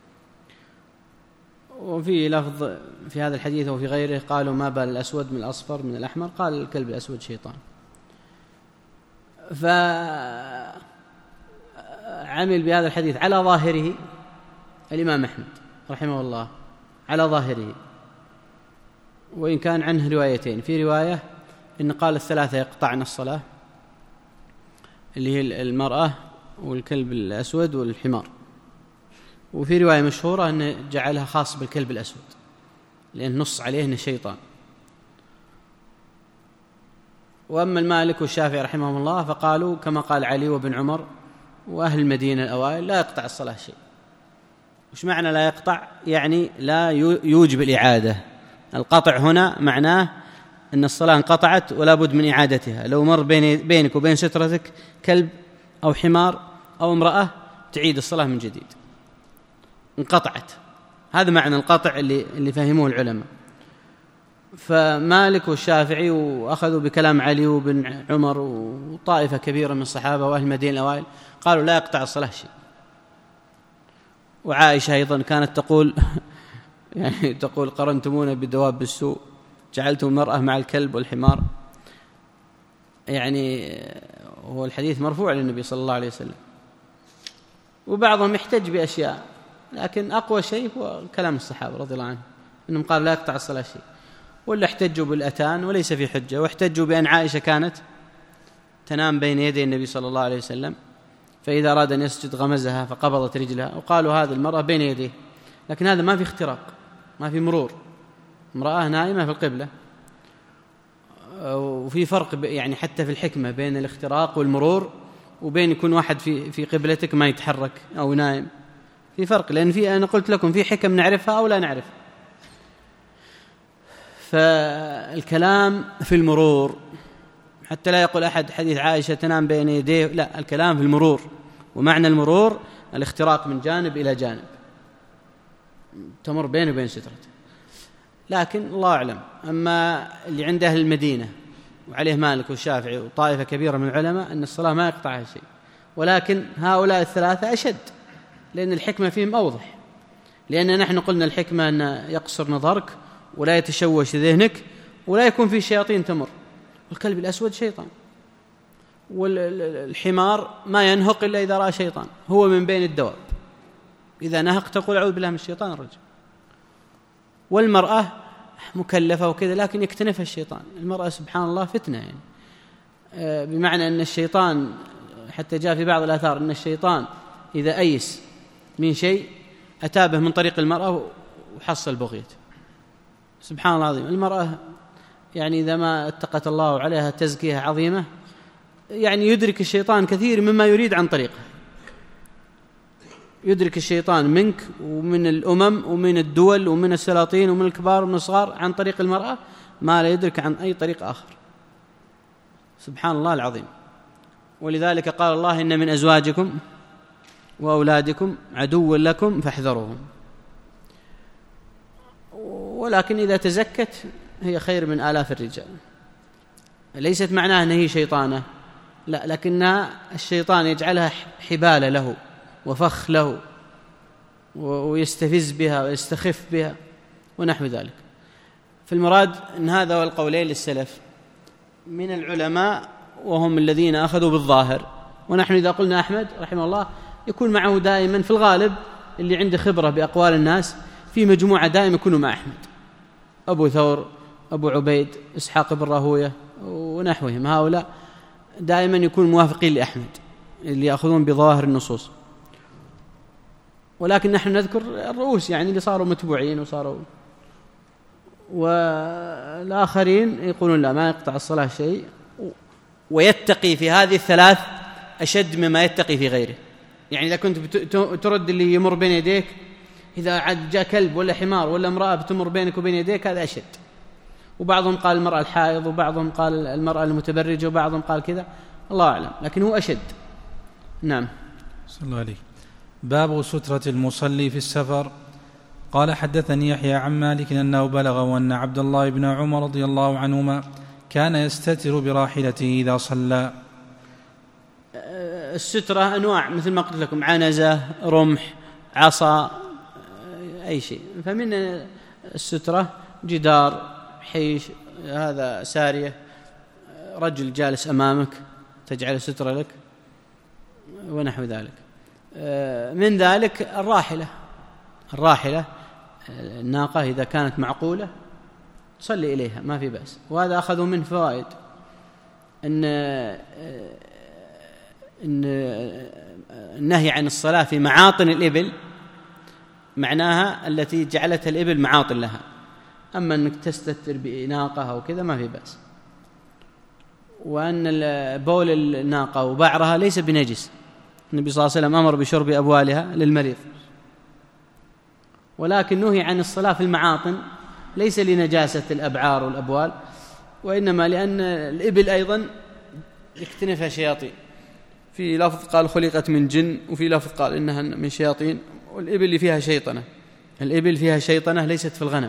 وفي لفظ في هذا الحديث وفي غيره قالوا ما بال الأسود من الأصفر من الأحمر، قال الكلب الأسود شيطان. فعمل بهذا الحديث على ظاهره الإمام أحمد رحمه الله، على ظاهره، وإن كان عنه روايتين، في رواية إن قال الثلاثة يقطعن الصلاة اللي هي المرأة والكلب الأسود والحمار، وفي رواية مشهورة أنه جعلها خاص بالكلب الأسود لأن نص عليه أنه شيطان. وأما المالك والشافعي رحمهم الله فقالوا كما قال علي وابن عمر وأهل المدينة الأوائل لا يقطع الصلاة شيء. وش معنى لا يقطع؟ يعني لا يوجب الإعادة. القطع هنا معناه أن الصلاة انقطعت ولا بد من إعادتها. لو مر بين بينك وبين سترتك كلب أو حمار أو امرأة تعيد الصلاة من جديد، انقطعت. هذا معنى القطع اللي اللي فهموه العلماء. فمالك والشافعي وأخذوا بكلام علي وبن عمر وطائفة كبيرة من الصحابة وأهل المدينة الأوائل قالوا لا يقطع الصلاة شيء. وعائشة أيضا كانت تقول يعني تقول قرنتمونا بدواب السوء جعلتم المرأة مع الكلب والحمار، يعني هو الحديث مرفوع للنبي صلى الله عليه وسلم. وبعضهم يحتج بأشياء، لكن أقوى شيء هو كلام الصحابة رضي الله عنهم أنهم قالوا لا يقطع الصلاة شيء. ولا احتجوا بالأتان وليس في حجة، واحتجوا بأن عائشة كانت تنام بين يدي النبي صلى الله عليه وسلم فإذا أراد أن يسجد غمزها فقبضت رجلها، وقالوا هذه المرأة بين يديه، لكن هذا ما في اختراق، ما في مرور، امرأة نائمة في القبلة. وفي فرق يعني حتى في الحكمة بين الاختراق والمرور وبين يكون واحد في في قبلتك ما يتحرك أو نائم، في فرق، لأن في أنا قلت لكم في حكم نعرفها أو لا نعرفها. فالكلام في المرور حتى لا يقول أحد حديث عائشة تنام بين يديه، لا، الكلام في المرور، ومعنى المرور الاختراق من جانب إلى جانب، تمر بينه وبين سترته. لكن الله أعلم، أما اللي عند أهل المدينة وعليه مالك والشافعي وطائفة كبيرة من العلماء أن الصلاة ما يقطعها شيء، ولكن هؤلاء الثلاثة أشد، لأن الحكمة فيهم أوضح، لأن نحن قلنا الحكمة أن يقصر نظرك ولا يتشوش ذهنك ولا يكون في شياطين تمر. الكلب الأسود شيطان، والحمار ما ينهق إلا إذا رأى شيطان، هو من بين الدواب، إذا نهق تقول أعوذ بالله من الشيطان الرجيم. والمرأة مكلفة وكذا لكن يكتنفها الشيطان. المرأة سبحان الله فتنة، يعني بمعنى أن الشيطان حتى جاء في بعض الآثار أن الشيطان إذا أيس من شيء أتابه من طريق المرأة وحصل بغيته. سبحان الله العظيم. المرأة يعني إذا ما اتقت الله عليها تزكية عظيمة، يعني يدرك الشيطان كثير مما يريد عن طريقه، يدرك الشيطان منك ومن الأمم ومن الدول ومن السلاطين ومن الكبار ومن الصغار عن طريق المرأة ما لا يدرك عن أي طريق آخر. سبحان الله العظيم. ولذلك قال الله إن من أزواجكم وأولادكم عدوا لكم فاحذروهم. ولكن إذا تزكت هي خير من آلاف الرجال. ليست معناها أنها هي شيطانة، لا، لكنها الشيطان يجعلها حبالة له وفخ له ويستفز بها ويستخف بها ونحو ذلك. فالمراد أن هذا هو القولين للسلف من العلماء وهم الذين أخذوا بالظاهر. ونحن إذا قلنا أحمد رحمه الله يكون معه دائما في الغالب اللي عنده خبرة بأقوال الناس، في مجموعة دائما يكونوا مع أحمد، أبو ثور، أبو عبيد، إسحاق بن راهوية ونحوهم، هؤلاء دائما يكون موافقين لأحمد اللي يأخذون بظواهر النصوص. ولكن نحن نذكر الرؤوس يعني اللي صاروا متبوعين وصاروا، والآخرين يقولون لا، ما يقطع الصلاة شيء، ويتقي في هذه الثلاث أشد مما يتقي في غيره. يعني إذا كنت ترد اللي يمر بين يديك، إذا عاد جاء كلب ولا حمار ولا امرأة بتمر بينك وبين يديك هذا أشد. وبعضهم قال المرأة الحائض، وبعضهم قال المرأة المتبرجة، وبعضهم قال كذا، الله أعلم، لكن هو أشد. نعم. صلى الله عليه. باب سترة المصلي في السفر. قال حدثني يحيى عن مالك أنه بلغه أن عبد الله بن عمر رضي الله عنهما كان يستتر براحلته إذا صلى. السترة أنواع مثل ما قلت لكم، عنزة، رمح، عصا، أي شيء. فمن السترة جدار، حيش، هذا سارية، رجل جالس أمامك تجعل سترة لك ونحو ذلك. من ذلك الراحلة، الراحلة الناقة إذا كانت معقولة تصلي إليها ما في بأس. وهذا أخذوا من فوائد أن أن النهي عن الصلاة في معاطن الإبل معناها التي جعلتها الإبل معاطن لها، أما أنك تستتر بناقة أو كذا ما في بأس. وأن بول الناقة وبعرها ليس بنجس، النبي صلى الله عليه وسلم أمر بشرب أبوالها للمريض، ولكن نهي عن الصلاة في المعاطن ليس لنجاسة الأبعار والأبوال، وإنما لأن الإبل أيضا يكتنفها شياطين. في لفظ قال خلقت من جن، وفي لفظ قال إنها من شياطين. والإبل اللي فيها شيطنة، الإبل فيها شيطنة ليست في الغنم.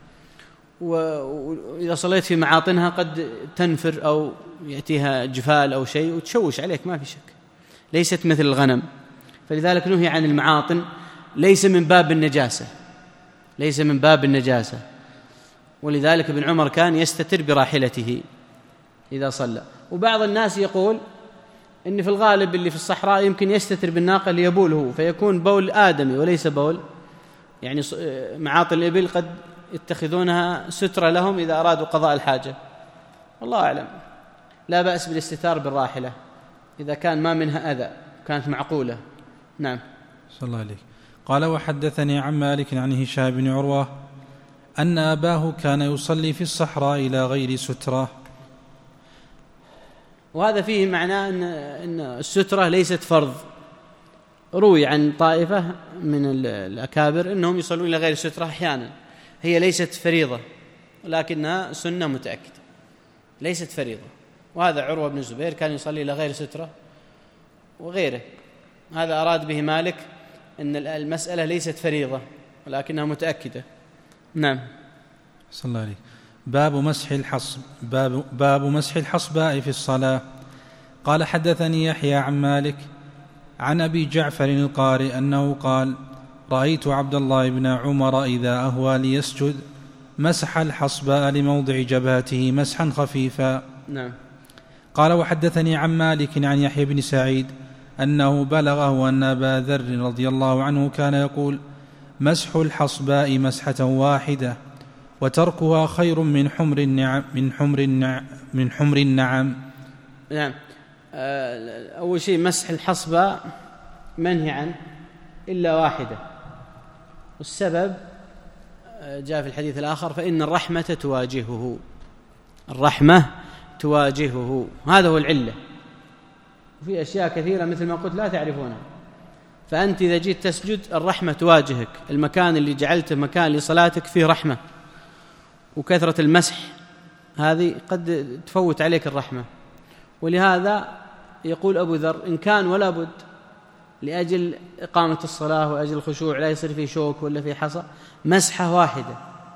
وإذا صليت في معاطنها قد تنفر أو يأتيها جفال أو شيء وتشوش عليك ما في شك، ليست مثل الغنم. فلذلك نهي عن المعاطن، ليس من باب النجاسة، ليس من باب النجاسة. ولذلك ابن عمر كان يستتر براحلته إذا صلى. وبعض الناس يقول إن في الغالب اللي في الصحراء يمكن يستتر بالناقة ليبول هو، فيكون بول آدمي وليس بول، يعني معاطن الإبل قد يتخذونها سترة لهم إذا أرادوا قضاء الحاجة، والله أعلم. لا بأس بالاستتار بالراحلة إذا كان ما منها أذى، كانت معقولة. نعم. صلى الله عليه. قال وحدثني عن مالك عن هشام بن عروة أن أباه كان يصلي في الصحراء إلى غير سترة. وهذا فيه معناه أن أن السترة ليست فرض. روي عن طائفة من الأكابر أنهم يصلون إلى غير سترة أحيانا، هي ليست فريضة ولكنها سنة متأكدة، ليست فريضة. وهذا عروة بن الزبير كان يصلي إلى غير سترة وغيره، هذا أراد به مالك أن المسألة ليست فريضة ولكنها متأكدة. نعم. صلى الله عليه. باب مسح الحصب باب, باب مسح الحصباء في الصلاة. قال حدثني يحيى عن مالك عن أبي جعفر القارئ أنه قال رأيت عبد الله بن عمر إذا أهوى ليسجد مسح الحصباء لموضع جبهته مسحا خفيفا. نعم. قال وحدثني عن مالك عن يحيى بن سعيد أنه بلغه أن أبا ذر رضي الله عنه كان يقول مسح الحصباء مسحة واحدة وتركها خير من حمر النعم من حمر النعم من حمر النعم. نعم. أول شيء مسح الحصباء منهي عنه إلا واحدة، والسبب جاء في الحديث الآخر فإن الرحمة تواجهه، الرحمة تواجهه، هذا هو العلة. وفي أشياء كثيرة مثل ما قلت لا تعرفونها، فأنت إذا جيت تسجد الرحمة تواجهك، المكان اللي جعلته مكان لصلاتك فيه رحمة، وكثرة المسح هذه قد تفوت عليك الرحمة. ولهذا يقول أبو ذر إن كان ولا بد لأجل إقامة الصلاة وأجل الخشوع لا يصير فيه شوك ولا فيه حصى، مسحة واحدة،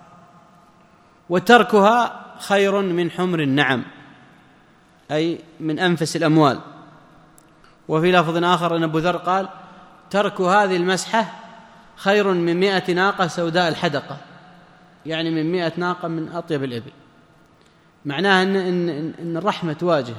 وتركها خير من حمر النعم، أي من أنفس الأموال. وفي لفظ آخر أن أبو ذر قال ترك هذه المسحة خير من مئة ناقة سوداء الحدقة، يعني من مئة ناقة من أطيب الإبل. معناها أن, إن, إن الرحمة تواجهك.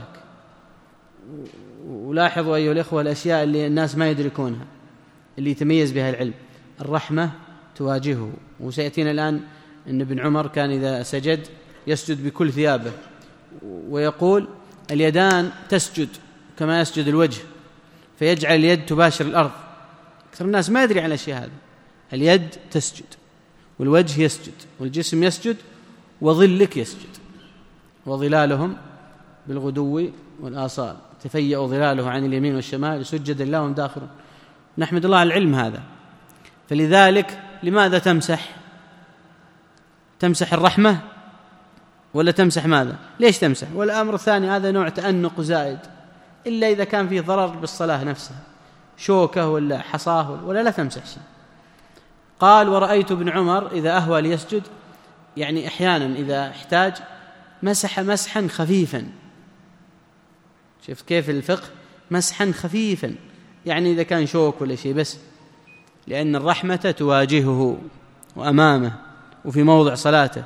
ولاحظوا أيها الإخوة الأشياء اللي الناس ما يدركونها اللي يتميز بها العلم، الرحمة تواجهه. وسيأتينا الآن أن ابن عمر كان إذا سجد يسجد بكل ثيابه، ويقول اليدان تسجد كما يسجد الوجه، فيجعل اليد تباشر الأرض. أكثر الناس ما يدري عن الأشياء هذه. اليد تسجد والوجه يسجد والجسم يسجد وظلك يسجد، وظلالهم بالغدو والآصال تفيأ ظلاله عن اليمين والشمال سجد الله وهم داخلون. نحمد الله على العلم هذا. فلذلك لماذا تمسح؟ تمسح الرحمة ولا تمسح ماذا؟ ليش تمسح؟ والأمر الثاني هذا نوع تأنق زائد، إلا إذا كان فيه ضرر بالصلاة نفسها، شوكة ولا حصاه ولا لا تمسح شيء. قال ورأيت ابن عمر إذا أهوى ليسجد، يعني أحيانا إذا احتاج مسح مسحا خفيفا. شفت كيف الفقه؟ مسحا خفيفا، يعني إذا كان شوك ولا شيء بس، لأن الرحمة تواجهه وأمامه وفي موضع صلاته.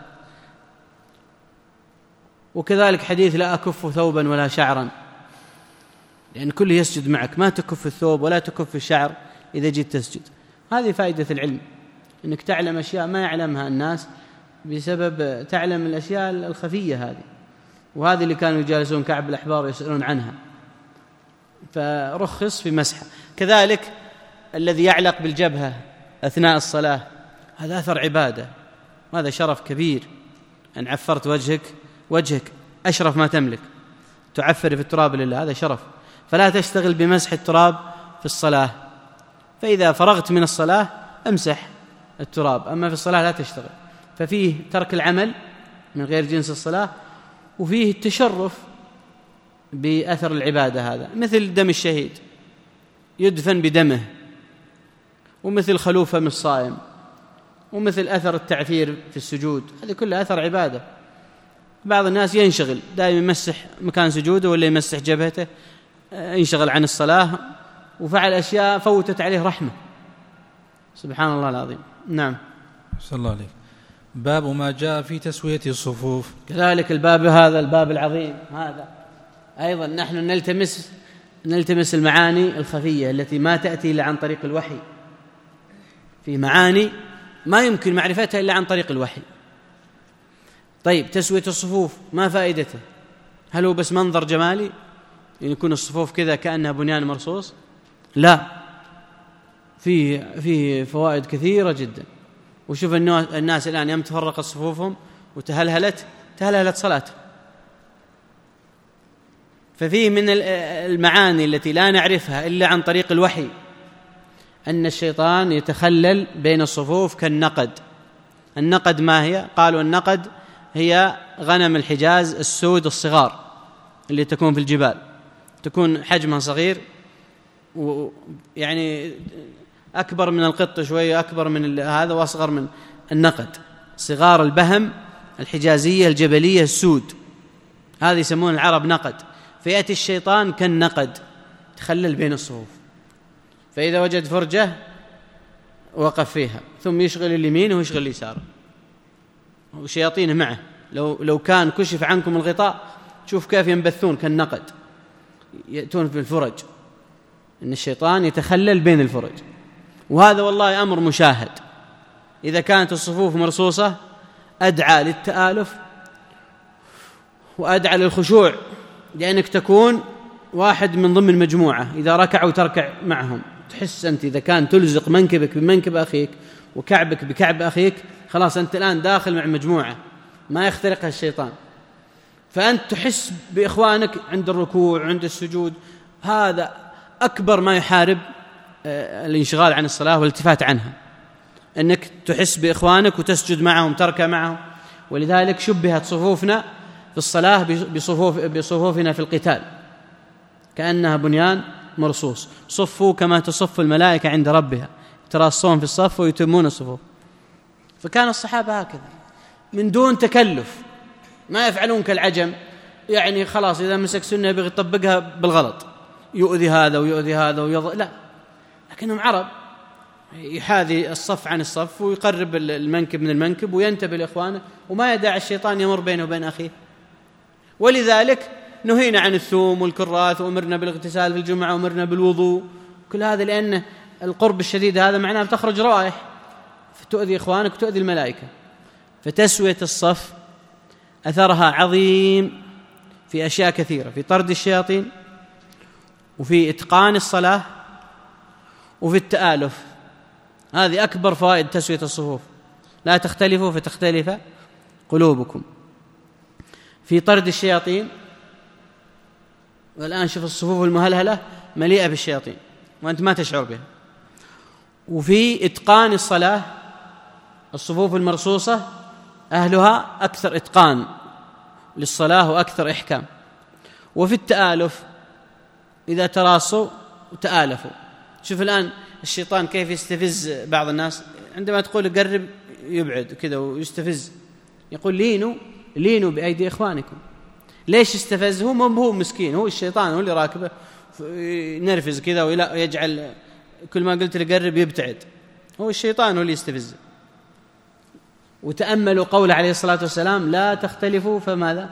وكذلك حديث لا أكف ثوبا ولا شعرا، لأن كله يسجد معك، ما تكف الثوب ولا تكف الشعر إذا جيت تسجد. هذه فائدة العلم، أنك تعلم أشياء ما يعلمها الناس بسبب تعلم الأشياء الخفية هذه. وهذه اللي كانوا يجالسون كعب الأحبار يسألون عنها، فرخص في مسحة. كذلك الذي يعلق بالجبهة أثناء الصلاة هذا أثر عبادة، هذا شرف كبير، أن عفرت وجهك وجهك أشرف ما تملك، تعفر في التراب لله، هذا شرف. فلا تشتغل بمسح التراب في الصلاة، فإذا فرغت من الصلاة امسح التراب، أما في الصلاة لا تشتغل. ففيه ترك العمل من غير جنس الصلاة، وفيه التشرف بأثر العبادة. هذا مثل دم الشهيد يدفن بدمه، ومثل خلوفة من الصائم، ومثل أثر التعفير في السجود، هذه كلها أثر عبادة. بعض الناس ينشغل دائما يمسح مكان سجوده ولا يمسح جبهته، ينشغل عن الصلاة وفعل أشياء فوتت عليه رحمة، سبحان الله العظيم. نعم. صلى الله عليه. باب ما جاء في تسوية الصفوف. كذلك الباب هذا الباب العظيم هذا أيضا نحن نلتمس نلتمس المعاني الخفية التي ما تأتي إلا عن طريق الوحي. في معاني ما يمكن معرفتها إلا عن طريق الوحي. طيب تسوية الصفوف ما فائدته؟ هل هو بس منظر جمالي يعني يكون الصفوف كذا كأنها بنيان مرصوص؟ لا، فيه فيه فوائد كثيرة جدا. وشوف الناس الآن يوم تفرقت صفوفهم وتهلهلت تهلهلت صلاتهم، ففيه من المعاني التي لا نعرفها إلا عن طريق الوحي أن الشيطان يتخلل بين الصفوف كالنقد. النقد ما هي؟ قالوا النقد هي غنم الحجاز السود الصغار اللي تكون في الجبال، تكون حجمها صغير ويعني أكبر من القط شوية، أكبر من هذا وأصغر من النقد، صغار البهم الحجازية الجبلية السود، هذه يسمون العرب نقد. فيأتي الشيطان كالنقد تخلل بين الصفوف، فإذا وجد فرجة وقف فيها ثم يشغل اليمين ويشغل اليسار وشياطينه معه. لو لو كان كشف عنكم الغطاء شوف كيف ينبثون كالنقد، يأتون في الفرج. إن الشيطان يتخلل بين الفرج، وهذا والله أمر مشاهد. إذا كانت الصفوف مرصوصة أدعى للتآلف وأدعى للخشوع، لأنك تكون واحد من ضمن مجموعة، إذا ركعوا تركع معهم. تحس أنت إذا كان تلزق منكبك بمنكب أخيك وكعبك بكعب أخيك، خلاص أنت الآن داخل مع مجموعة ما يخترقها الشيطان. فأنت تحس بإخوانك عند الركوع عند السجود. هذا أكبر ما يحارب الانشغال عن الصلاة والالتفات عنها، أنك تحس بإخوانك وتسجد معهم تركع معهم. ولذلك شبهت صفوفنا في الصلاة بصفوف بصفوفنا في القتال، كأنها بنيان مرصوص. صفوا كما تصف الملائكة عند ربها، يتراصون في الصف ويتمون الصفوف. فكان الصحابة هكذا من دون تكلف، ما يفعلون كالعجم، يعني خلاص إذا مسك سنة يبغى يطبقها بالغلط، يؤذي هذا ويؤذي هذا ويض... لا، لكنهم عرب يحاذي الصف عن الصف ويقرب المنكب من المنكب وينتبه لإخوانه، وما يدع الشيطان يمر بينه وبين أخيه. ولذلك نهينا عن الثوم والكراث، وأمرنا بالاغتسال في الجمعة، وأمرنا بالوضوء، كل هذا لأن القرب الشديد هذا معناه بتخرج روائح فتؤذي إخوانك وتؤذي الملائكة. فتسوية الصف أثرها عظيم في أشياء كثيرة، في طرد الشياطين، وفي إتقان الصلاة، وفي التآلف. هذه أكبر فوائد تسوية الصفوف. لا تختلفوا فتختلف قلوبكم. في طرد الشياطين، والآن شوف الصفوف المهلهلة مليئة بالشياطين وأنت ما تشعر بها. وفي إتقان الصلاة، الصفوف المرصوصة أهلها أكثر إتقان للصلاة وأكثر إحكام. وفي التآلف، إذا تراصوا وتآلفوا. شوف الآن الشيطان كيف يستفز بعض الناس، عندما تقول قرب يبعد كذا ويستفز، يقول لينوا لينوا بأيدي إخوانكم. ليش استفز؟ هو هو مسكين، هو الشيطان هو اللي راكبه نرفز كذا ويجعل كل ما قلت له قرب يبتعد. هو الشيطان هو اللي يستفز. وتأملوا قول عليه الصلاة والسلام لا تختلفوا فماذا؟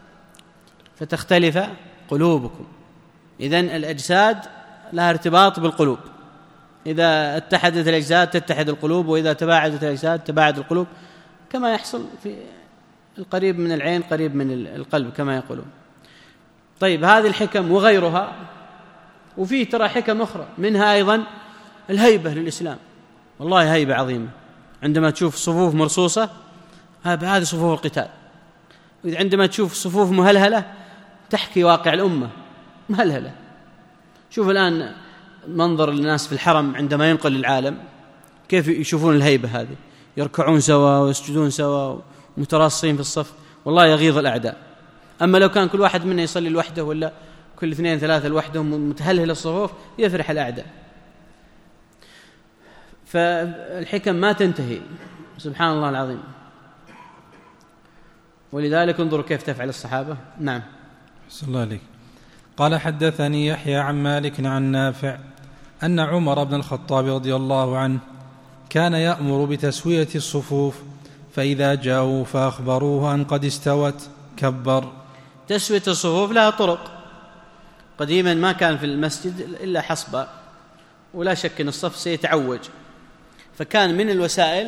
فتختلف قلوبكم. إذن الأجساد لها ارتباط بالقلوب، إذا اتحدت الأجساد تتحد القلوب، وإذا تباعدت الأجساد تباعد القلوب، كما يحصل في القريب من العين قريب من القلب كما يقولون. طيب، هذه الحكم وغيرها. وفيه ترى حكم أخرى، منها أيضا الهيبة للإسلام. والله هيبة عظيمة عندما تشوف صفوف مرصوصة، هذه صفوف القتال. عندما تشوف صفوف مهلهلة تحكي واقع الأمة مهلهلة. شوف الآن منظر الناس في الحرم عندما ينقل للعالم كيف يشوفون الهيبة هذه، يركعون سوا ويسجدون سوا ومتراصين في الصف، والله يغيظ الأعداء. أما لو كان كل واحد منا يصلي لوحده ولا كل اثنين ثلاثة لوحدهم متهلهل الصفوف يفرح الأعداء. فالحكم ما تنتهي، سبحان الله العظيم. ولذلك انظروا كيف تفعل الصحابة. نعم. صلى الله عليه. قال حدثني يحيى عن مالك عن نافع أن عمر بن الخطاب رضي الله عنه كان يأمر بتسوية الصفوف، فإذا جاءوا فأخبروه أن قد استوت كبر. تسوية الصفوف لها طرق. قديما ما كان في المسجد إلا حصبة، ولا شك أن الصف سيتعوج، فكان من الوسائل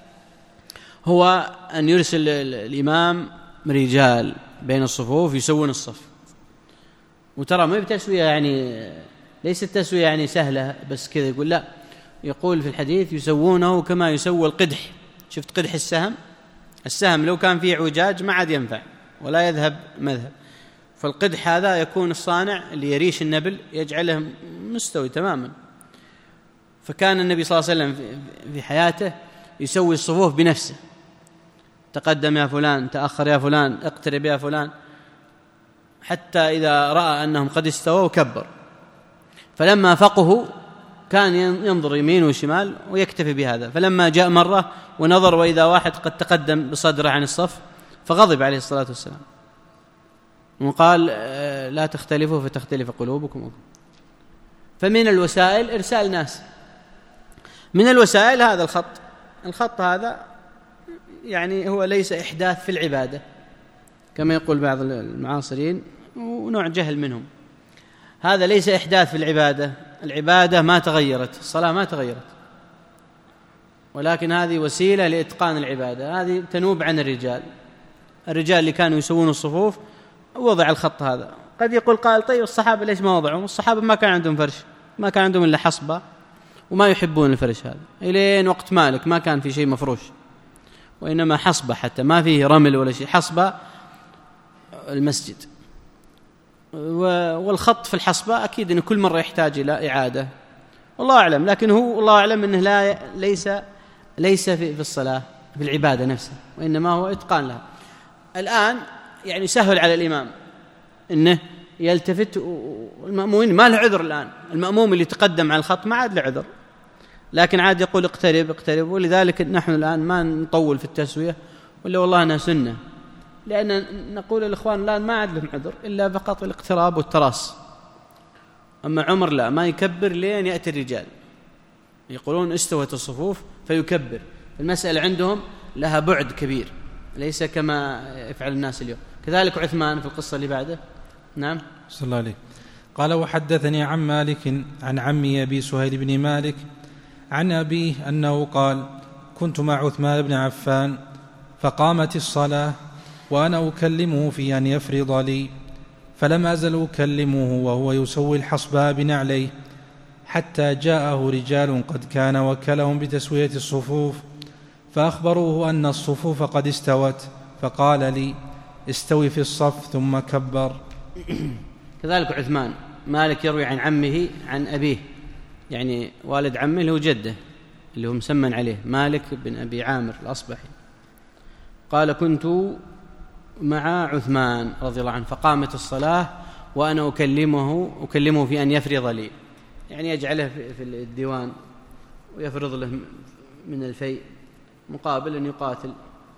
هو أن يرسل الإمام رجال بين الصفوف يسوون الصف. وترى ما بتسوية يعني ليست تسوية يعني سهلة بس كذا يقول، لا، يقول في الحديث يسوونه كما يسوى القدح. شفت قدح السهم؟ السهم لو كان فيه عوجاج ما عاد ينفع ولا يذهب مذهب، فالقدح هذا يكون الصانع اللي يريش النبل يجعله مستوي تماما. فكان النبي صلى الله عليه وسلم في حياته يسوي الصفوف بنفسه، تقدم يا فلان، تأخر يا فلان، اقترب يا فلان، حتى إذا رأى أنهم قد استووا كبر. فلما فقهوا كان ينظر يمين وشمال ويكتفي بهذا. فلما جاء مرة ونظر وإذا واحد قد تقدم بصدره عن الصف فغضب عليه الصلاة والسلام وقال لا تختلفوا فتختلف قلوبكم. فمن الوسائل إرسال ناس، من الوسائل هذا الخط. الخط هذا يعني هو ليس إحداث في العبادة كما يقول بعض المعاصرين ونوع جهل منهم. هذا ليس إحداث في العبادة، العبادة ما تغيرت، الصلاة ما تغيرت، ولكن هذه وسيلة لإتقان العبادة. هذه تنوب عن الرجال. الرجال اللي كانوا يسوون الصفوف وضع الخط هذا. قد يقول قائل طيب الصحابة ليش ما وضعوا؟ الصحابة ما كان عندهم فرش، ما كان عندهم إلا حصبة وما يحبون الفرش هذا. إلين وقت مالك ما كان في شيء مفروش، وإنما حصبة، حتى ما فيه رمل ولا شيء، حصبة المسجد. والخط في الحصبة أكيد أن كل مرة يحتاج إلى إعادة، والله أعلم. لكن هو الله أعلم أنه لا ليس ليس في الصلاة في العبادة نفسها، وإنما هو إتقان لها. الآن يعني سهل على الإمام أنه يلتفت، والمأمومين ما له عذر الآن. المأموم اللي تقدم على الخط ما عاد له عذر، لكن عاد يقول اقترب اقترب. ولذلك نحن الآن ما نطول في التسوية، ولا والله أنها سنة، لأن نقول الإخوان الآن ما عاد لهم عذر إلا فقط الاقتراب والتراص. أما عمر لا، ما يكبر لين يأتي الرجال، يقولون استوت الصفوف فيكبر. المسألة عندهم لها بعد كبير، ليس كما يفعل الناس اليوم. كذلك عثمان في القصة اللي بعده. نعم صلى الله عليه. قال وحدثني عن مالك عن عمي أبي سهيل بن مالك عن أبيه أنه قال كنت مع عثمان بن عفان فقامت الصلاة وأنا أكلمه في أن يفرض لي، فلم أزل أكلمه وهو يسوي الحصباء بنعليه حتى جاءه رجال قد كان وكلهم بتسوية الصفوف فأخبروه أن الصفوف قد استوت، فقال لي استوي في الصف ثم كبر. كذلك عثمان. مالك يروي عن عمه عن أبيه، يعني والد عمه اللي هو جده اللي هو مسمن عليه مالك بن أبي عامر الأصبحي. قال كنت مع عثمان رضي الله عنه فقامت الصلاة وأنا أكلمه أكلمه في أن يفرض لي، يعني يجعله في الديوان ويفرض له من الفيء مقابل أن يقاتل،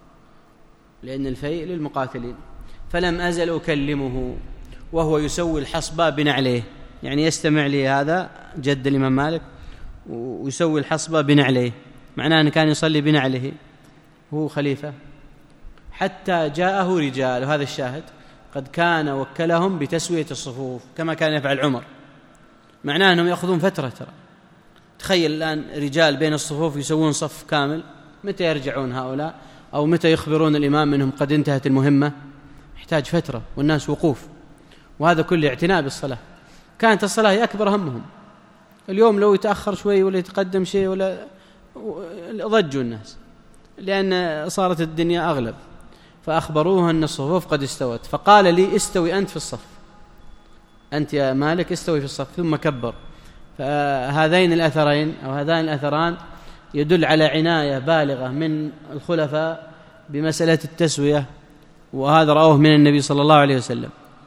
لأن الفيء للمقاتلين. فلم أزل أكلمه وهو يسوي الحصبة بنعليه، يعني يستمع لي هذا جد الإمام مالك ويسوي الحصبة بنعليه، معناه أنه كان يصلي بنعله هو خليفة، حتى جاءه رجال، وهذا الشاهد، قد كان وكلهم بتسوية الصفوف كما كان يفعل عمر. معناه أنهم يأخذون فترة. ترى تخيل الآن رجال بين الصفوف يسوون صف كامل، متى يرجعون هؤلاء؟ أو متى يخبرون الإمام أنهم قد انتهت المهمة؟ يحتاج فترة والناس وقوف، وهذا كله اعتناء بالصلاة. كانت الصلاة هي أكبر همهم. اليوم لو يتأخر شوي ولا يتقدم شيء ولا ضجوا الناس، لأن صارت الدنيا أغلب. فأخبروه أن الصفوف قد استوت، فقال لي استوي أنت في الصف، أنت يا مالك استوي في الصف، ثم كبر. فهذين الأثرين أو هذان الأثران يدل على عناية بالغة من الخلفاء بمسألة التسوية، وهذا رأوه من النبي صلى الله عليه وسلم.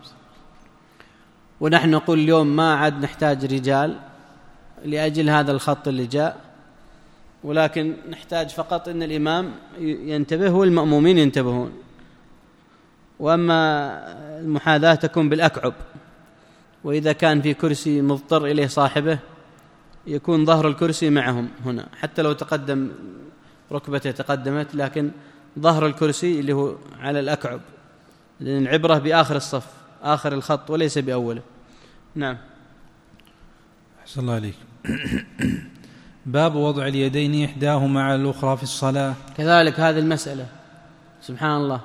ونحن نقول اليوم ما عاد نحتاج رجال لأجل هذا الخط اللي جاء، ولكن نحتاج فقط أن الإمام ينتبه والمأمومين ينتبهون. وأما المحاذاة تكون بالأكعب، وإذا كان في كرسي مضطر إليه صاحبه يكون ظهر الكرسي معهم هنا، حتى لو تقدم ركبته تقدمت، لكن ظهر الكرسي اللي هو على الأكعب، لأن العبرة بآخر الصف، آخر الخط وليس بأوله. نعم. أحسن الله عليك. باب وضع اليدين إحداهما على الأخرى في الصلاة. كذلك هذه المسألة سبحان الله،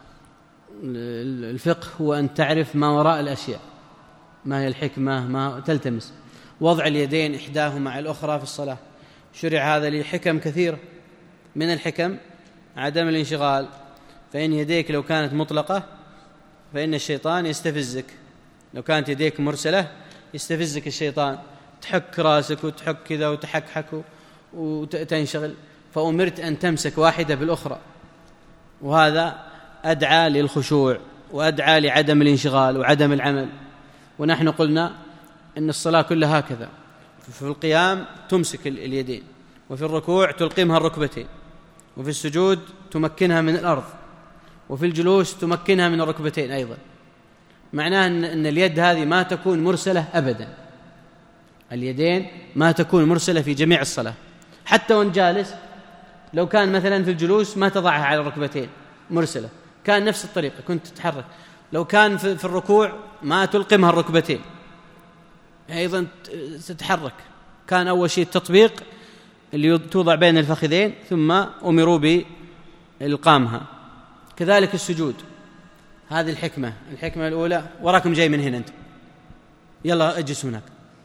الفقه هو أن تعرف ما وراء الأشياء، ما هي الحكمة، ما تلتمس. وضع اليدين إحداهما على الأخرى في الصلاة شرع هذا لحكم كثيرة. من الحكم عدم الانشغال، فإن يديك لو كانت مطلقة فإن الشيطان يستفزك. لو كانت يديك مرسلة يستفزك الشيطان، تحك راسك وتحك كذا وتحكحك وتنشغل، فأمرت أن تمسك واحدة بالأخرى، وهذا أدعى للخشوع وأدعى لعدم الانشغال وعدم العمل. ونحن قلنا إن الصلاة كلها هكذا، في القيام تمسك اليدين، وفي الركوع تلقمها الركبتين، وفي السجود تمكنها من الأرض، وفي الجلوس تمكنها من الركبتين أيضا. معناه أن اليد هذه ما تكون مرسلة أبدا، اليدين ما تكون مرسلة في جميع الصلاة، حتى وان جالس لو كان مثلا في الجلوس ما تضعها على الركبتين مرسلة، كان نفس الطريقة كنت تتحرك. لو كان في الركوع ما تلقمها الركبتين أيضا تتحرك، كان أول شيء التطبيق اللي توضع بين الفخذين ثم أمروا بإلقامها. كذلك السجود، هذه الحكمة الحكمة الأولى. وراكم جاي من هنا أنت، يلا اجلس هناك.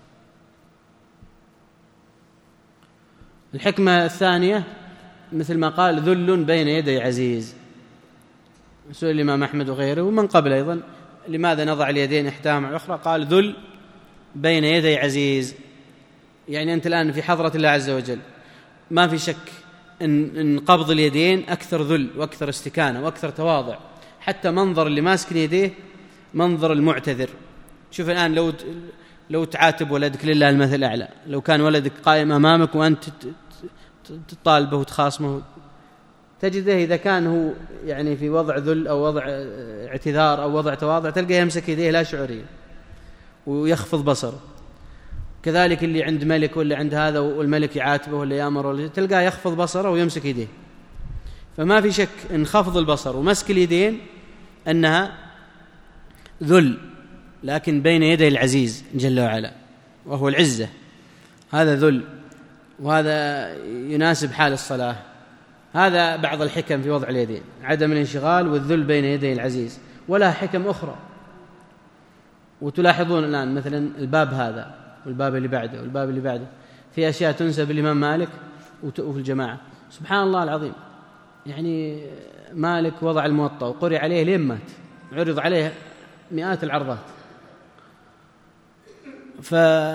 الحكمة الثانية مثل ما قال ذل بين يدي عزيز، سئل الإمام أحمد وغيره ومن قبل أيضا لماذا نضع اليدين إحداهما على الأخرى، قال ذل بين يدي عزيز، يعني أنت الآن في حضرة الله عز وجل، ما في شك إن, إن قبض اليدين أكثر ذل وأكثر استكانة وأكثر تواضع، حتى منظر اللي ماسك يديه منظر المعتذر. شوف الآن لو لو تعاتب ولدك لله المثل الأعلى، لو كان ولدك قائم أمامك وأنت تطالبه وتخاصمه، تجده إذا كان هو يعني في وضع ذل أو وضع اعتذار أو وضع تواضع تلقى يمسك يديه لا شعوريا ويخفض بصره. كذلك اللي عند ملك ولا عند هذا والملك يعاتبه ولا يأمر ولا تلقاه يخفض بصره ويمسك يديه. فما في شك إن خفض البصر ومسك اليدين أنها ذل، لكن بين يدي العزيز جل وعلا وهو العزة، هذا ذل، وهذا يناسب حال الصلاة. هذا بعض الحكم في وضع اليدين، عدم الانشغال والذل بين يدي العزيز. ولا حكم أخرى، وتلاحظون الآن مثلا الباب هذا والباب اللي بعده والباب اللي بعده في أشياء تنسب الإمام مالك وفي الجماعة. سبحان الله العظيم، يعني مالك وضع الموطأ وقرئ عليه لين مات، عرض عليه مئات العرضات، ف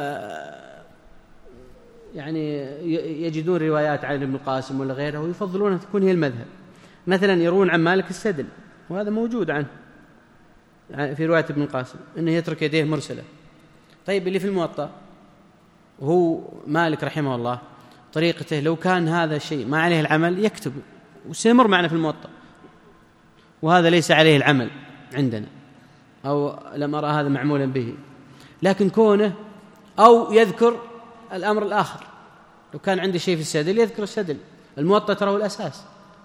يعني يجدون روايات عن ابن القاسم ولا غيره ويفضلون أن تكون هي المذهب. مثلا يروون عن مالك السدل، وهذا موجود عنه في رواية ابن القاسم أنه يترك يديه مرسلة. طيب اللي في الموطأ وهو مالك رحمه الله طريقته، لو كان هذا الشيء ما عليه العمل يكتب وسيمر معنا في الموطأ، وهذا ليس عليه العمل عندنا أو لم أرى هذا معمولا به، لكن كونه أو يذكر الأمر الآخر، لو كان عندي شيء في السدل يذكر السدل. الموطأ ترى هو الأساس.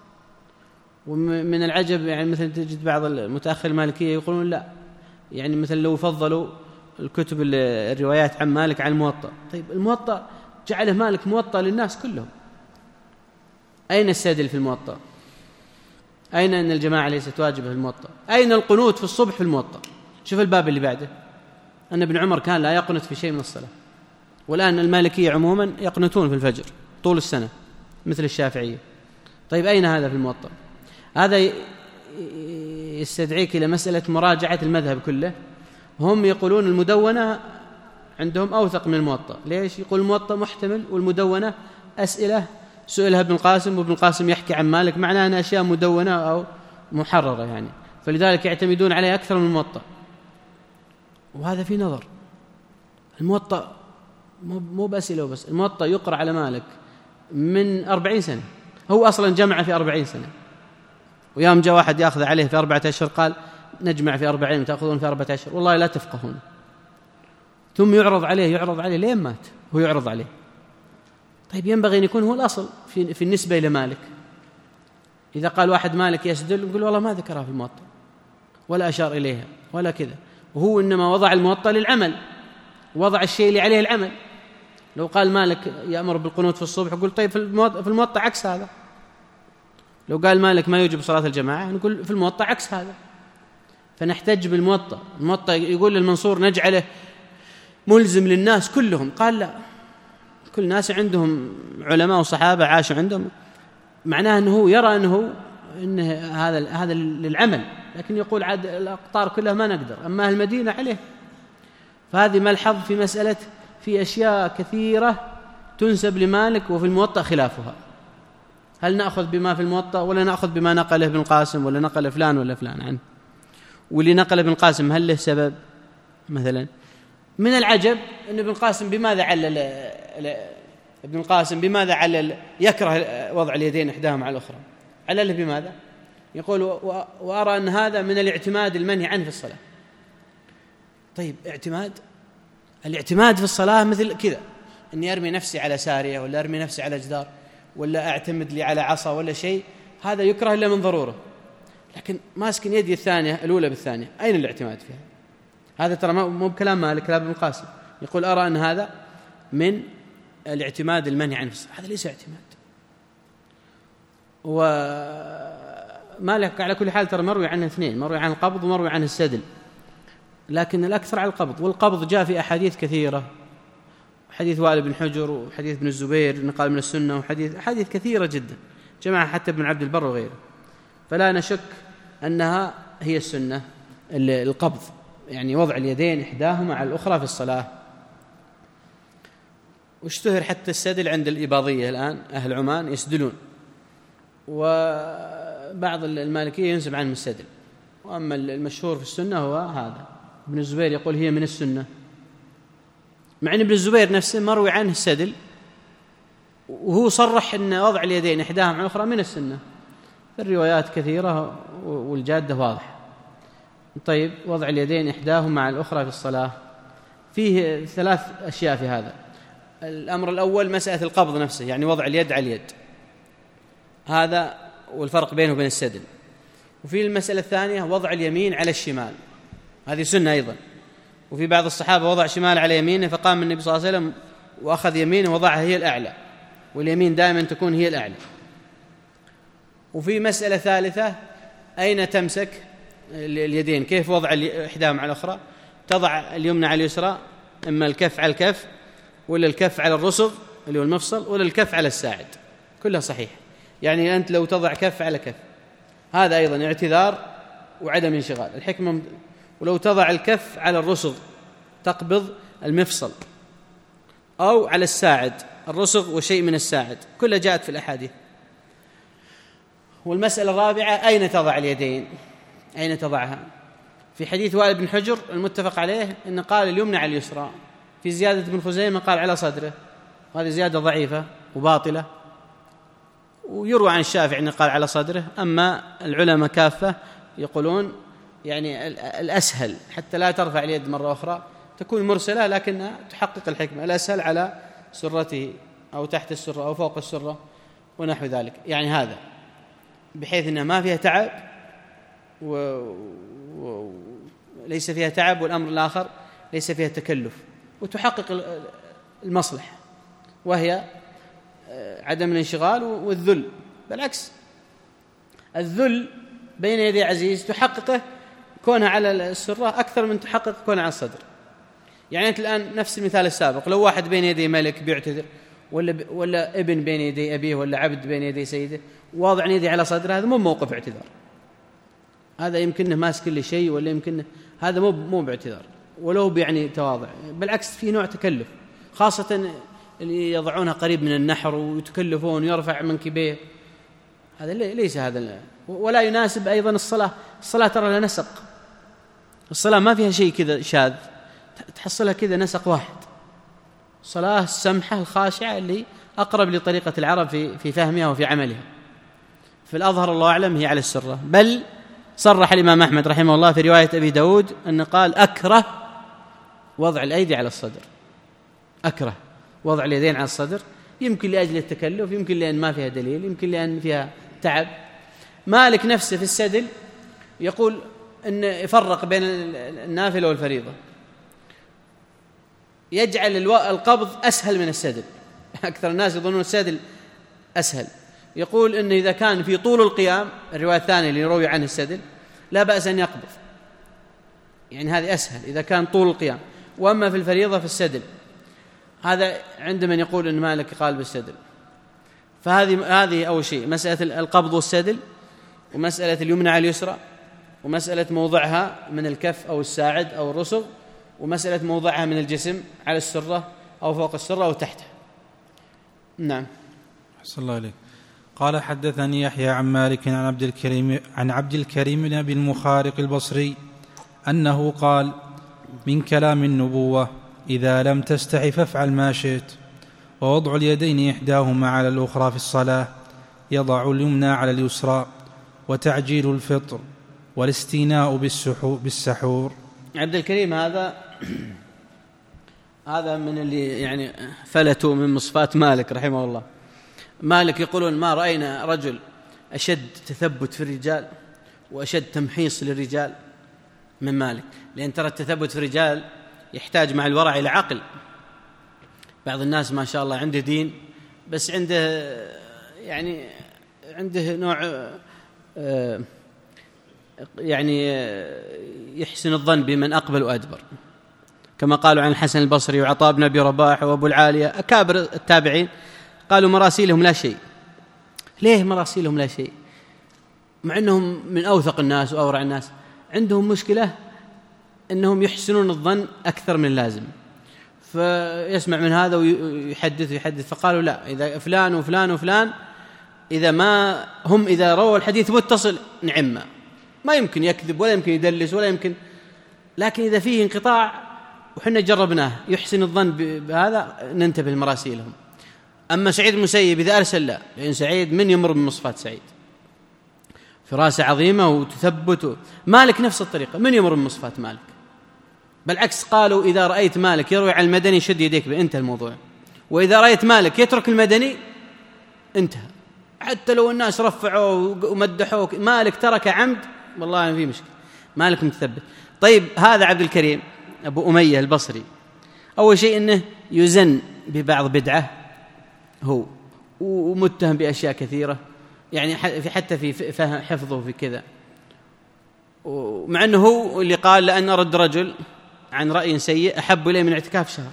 ومن العجب يعني مثلا تجد بعض المتأخر المالكية يقولون لا، يعني مثلا لو فضلوا الكتب الروايات عن مالك عن الموطأ. طيب الموطأ جعله مالك موطأ للناس كلهم، أين السدل في الموطأ؟ أين أن الجماعة ليست واجبة في الموطأ؟ أين القنوت في الصبح في الموطأ؟ شوف الباب اللي بعده، أن ابن عمر كان لا يقنت في شيء من الصلاة، والآن المالكية عموما يقنتون في الفجر طول السنة مثل الشافعية. طيب أين هذا في الموطأ؟ هذا يستدعيك إلى مسألة مراجعة المذهب كله. هم يقولون المدونة عندهم أوثق من الموطأ. ليش؟ يقول الموطأ محتمل والمدونة أسئلة سئلها ابن القاسم وابن القاسم يحكي عن مالك، معناها أن أشياء مدونة أو محررة يعني، فلذلك يعتمدون عليه أكثر من الموطأ، وهذا في نظر. الموطأ مو بأسئلة وبس، الموطأ يقرأ على مالك من أربعين سنة، هو أصلا جمع في أربعين سنة، ويوم جاء واحد يأخذ عليه في أربعة أشهر قال نجمع في أربعين وتأخذون في أربعة أشهر، والله لا تفقهون. ثم يعرض عليه يعرض عليه لين مات هو يعرض عليه. طيب ينبغي أن يكون هو الأصل في, في النسبة إلى مالك. إذا قال واحد مالك يسدل يقول والله ما ذكرها في الموطأ ولا أشار إليها ولا كذا، وهو إنما وضع الموطأ للعمل، وضع الشيء اللي عليه العمل. لو قال مالك يأمر بالقنوت في الصبح يقول طيب في الموطأ عكس هذا. لو قال مالك ما يوجب صلاة الجماعة نقول في الموطأ عكس هذا، فنحتج بالموطأ. الموطأ يقول للمنصور نجعله ملزم للناس كلهم، قال لا، كل الناس عندهم علماء وصحابة عاشوا عندهم، معناه أنه يرى أنه إن هذا هذا للعمل لكن يقول عاد الأقطار كلها ما نقدر، أما المدينة عليه. فهذه ملحظ في مسألة في أشياء كثيرة تنسب لمالك وفي الموطأ خلافها. هل نأخذ بما في الموطأ ولا نأخذ بما نقله ابن القاسم ولا نقل فلان ولا فلان عنه؟ واللي نقل ابن القاسم هل له سبب؟ مثلا من العجب أن ابن القاسم بماذا علل ابن القاسم بماذا علل يكره وضع اليدين إحداهما على الأخرى؟ علله بماذا؟ يقول وأرى أن هذا من الاعتماد المنهي عنه في الصلاة. طيب اعتماد الاعتماد في الصلاة مثل كذا، أني أرمي نفسي على سارية ولا أرمي نفسي على جدار ولا أعتمد لي على عصا ولا شيء، هذا يكره إلا من ضرورة. لكن ماسك يدي الثانية الأولى بالثانية، أين الاعتماد فيها؟ هذا ترى مو بكلام مالك، كلام ابن القاسم. يقول أرى أن هذا من الاعتماد المنهي عنه في الصلاة، هذا ليس اعتماد. ومالك على كل حال ترى مروي عنه اثنين، مروي عن القبض ومروي عن السدل، لكن الأكثر على القبض. والقبض جاء في أحاديث كثيرة، حديث وائل بن حجر وحديث ابن الزبير نقال من السنة، وحديث أحاديث كثيرة جدا جمعها حتى ابن عبد البر وغيره. فلا نشك أنها هي السنة القبض، يعني وضع اليدين إحداهما على الأخرى في الصلاة. واشتهر حتى السدل عند الإباضية الآن، أهل عمان يسدلون، وبعض المالكية ينسب عنهم السدل. وأما المشهور في السنة هو هذا. ابن الزبير يقول هي من السنة، مع أن ابن الزبير نفسه مروي عنه السدل، وهو صرح أن وضع اليدين إحداهما على الأخرى من السنة. الروايات كثيرة والجادة واضحة. طيب وضع اليدين إحداهما مع الأخرى في الصلاة فيه ثلاث أشياء في هذا. الأمر الأول مسألة القبض نفسه، يعني وضع اليد على اليد، هذا والفرق بينه وبين السدل. وفي المسألة الثانية وضع اليمين على الشمال، هذه سنة أيضا. وفي بعض الصحابة وضع شمال على يمينه، فقام النبي صلى الله عليه وسلم وأخذ يمينه ووضعها هي الأعلى، واليمين دائما تكون هي الأعلى. وفي مسألة ثالثة أين تمسك اليدين، كيف وضع إحداهما على الأخرى؟ تضع اليمنى على اليسرى، إما الكف على الكف ولا الكف على الرسغ اللي هو المفصل ولا الكف على الساعد، كلها صحيح. يعني أنت لو تضع كف على كف هذا أيضا اعتذار وعدم انشغال، الحكمة. ولو تضع الكف على الرسغ تقبض المفصل، أو على الساعد الرسغ وشيء من الساعد، كلها جاءت في الأحاديث. والمسألة الرابعة أين تضع اليدين، أين تضعها؟ في حديث وائل بن حجر المتفق عليه أن قال اليمنى على اليسرى، في زيادة ابن خزيمة قال على صدره، وهذه زيادة ضعيفة وباطلة. ويروى عن الشافعي أنه قال على صدره. أما العلماء كافة يقولون يعني الأسهل حتى لا ترفع اليد مرة أخرى، تكون مرسلة لكنها تحقق الحكمة، الأسهل على سرته أو تحت السرة أو فوق السرة ونحو ذلك، يعني هذا بحيث أنها ما فيها تعب وليس فيها تعب، والأمر الآخر ليس فيها تكلف، وتحقق المصلحة وهي عدم الانشغال والذل. بالعكس الذل بين يدي عزيز تحققه كونها على السرة أكثر من تحقق كونها على الصدر. يعني أنت الآن نفس المثال السابق، لو واحد بين يدي ملك بيعتذر، ولا, ب... ولا ابن بين يدي أبيه، ولا عبد بين يدي سيده، واضع يدي على صدره، هذا مو موقف اعتذار، هذا يمكنه ماسك كل شيء، ولا يمكنه هذا مو مو باعتذار ولو بيعني تواضع. بالعكس في نوع تكلف، خاصة اللي يضعونها قريب من النحر ويتكلفون ويرفع منكبيه، هذا ليس هذا، ولا يناسب أيضا الصلاة. الصلاة ترى لها نسق، الصلاة ما فيها شيء كذا شاذ، تحصلها كذا نسق واحد، صلاة السمحة الخاشعة اللي أقرب لطريقة العرب في في فهمها وفي عملها. في الأظهر الله أعلم هي على السرة، بل صرح الإمام أحمد رحمه الله في رواية أبي داود أن قال أكره وضع الأيدي على الصدر، أكره وضع اليدين على الصدر، يمكن لأجل التكلف، يمكن لأن ما فيها دليل، يمكن لأن فيها تعب. مالك نفسه في السدل يقول أن يفرق بين النافلة والفريضة، يجعل القبض أسهل من السدل. أكثر الناس يظنون السدل أسهل، يقول أنه إذا كان في طول القيام، الرواية الثانية اللي يروي عنه السدل، لا بأس أن يقبض، يعني هذه أسهل إذا كان طول القيام. وأما في الفريضة في السدل، هذا عند من يقول أن مالك قال بالسدل. فهذه هذه أول شيء مسألة القبض والسدل، ومسألة اليمنى على اليسرى، ومسألة موضعها من الكف أو الساعد أو الرسغ، ومسألة موضعها من الجسم على السرة أو فوق السرة أو تحتها. نعم. أحسن الله عليك. قال حدثني يحيى عن مالك عن عبد الكريم عن عبد الكريم بن أبي المخارق البصري أنه قال: من كلام النبوة إذا لم تستحي فافعل ما شئت، ووضع اليدين إحداهما على الأخرى في الصلاة، يضع اليمنى على اليسرى، وتعجيل الفطر، والاستيناء بالسحور. عبد الكريم هذا هذا من اللي يعني فلتوا من مصفات مالك رحمه الله. مالك يقولون: ما رأينا رجل أشد تثبت في الرجال وأشد تمحيص للرجال من مالك، لأن ترى التثبت في الرجال يحتاج مع الورع إلى عقل. بعض الناس ما شاء الله عنده دين بس عنده يعني عنده نوع يعني يحسن الظن بمن أقبل وأدبر، كما قالوا عن الحسن البصري وعطاء بن أبي رباح وأبو العالية أكابر التابعين، قالوا مراسيلهم لا شيء. ليه مراسيلهم لا شيء؟ مع أنهم من أوثق الناس وأورع الناس، عندهم مشكلة أنهم يحسنون الظن أكثر من اللازم، فيسمع من هذا ويحدث ويحدث. فقالوا: لا، إذا فلان وفلان وفلان إذا ما هم إذا رووا الحديث متصل نعم، ما يمكن يكذب ولا يمكن يدلس ولا يمكن، لكن إذا فيه انقطاع وحنا جربناه يحسن الظن بهذا ننتبه لمراسيلهم. أما سعيد المسيب إذا أرسل لا، لأن سعيد من يمر من مصفات سعيد، فراسة عظيمة وتثبت. مالك نفس الطريقة، من يمر من مصفات مالك. بالعكس قالوا: إذا رأيت مالك يروي عن المدني شد يديك به، انتهى الموضوع. وإذا رأيت مالك يترك المدني انتهى، حتى لو الناس رفعوا ومدحوا مالك ترك عمد والله ما في مشكلة، مالك متثبت. طيب هذا عبد الكريم أبو أمية البصري، أول شيء أنه يزن ببعض بدعة هو، ومتهم بأشياء كثيرة، يعني حتى في حفظه في كذا، ومع أنه هو اللي قال: لأن أرد رجل عن رأي سيء أحب إليه من اعتكاف شهر.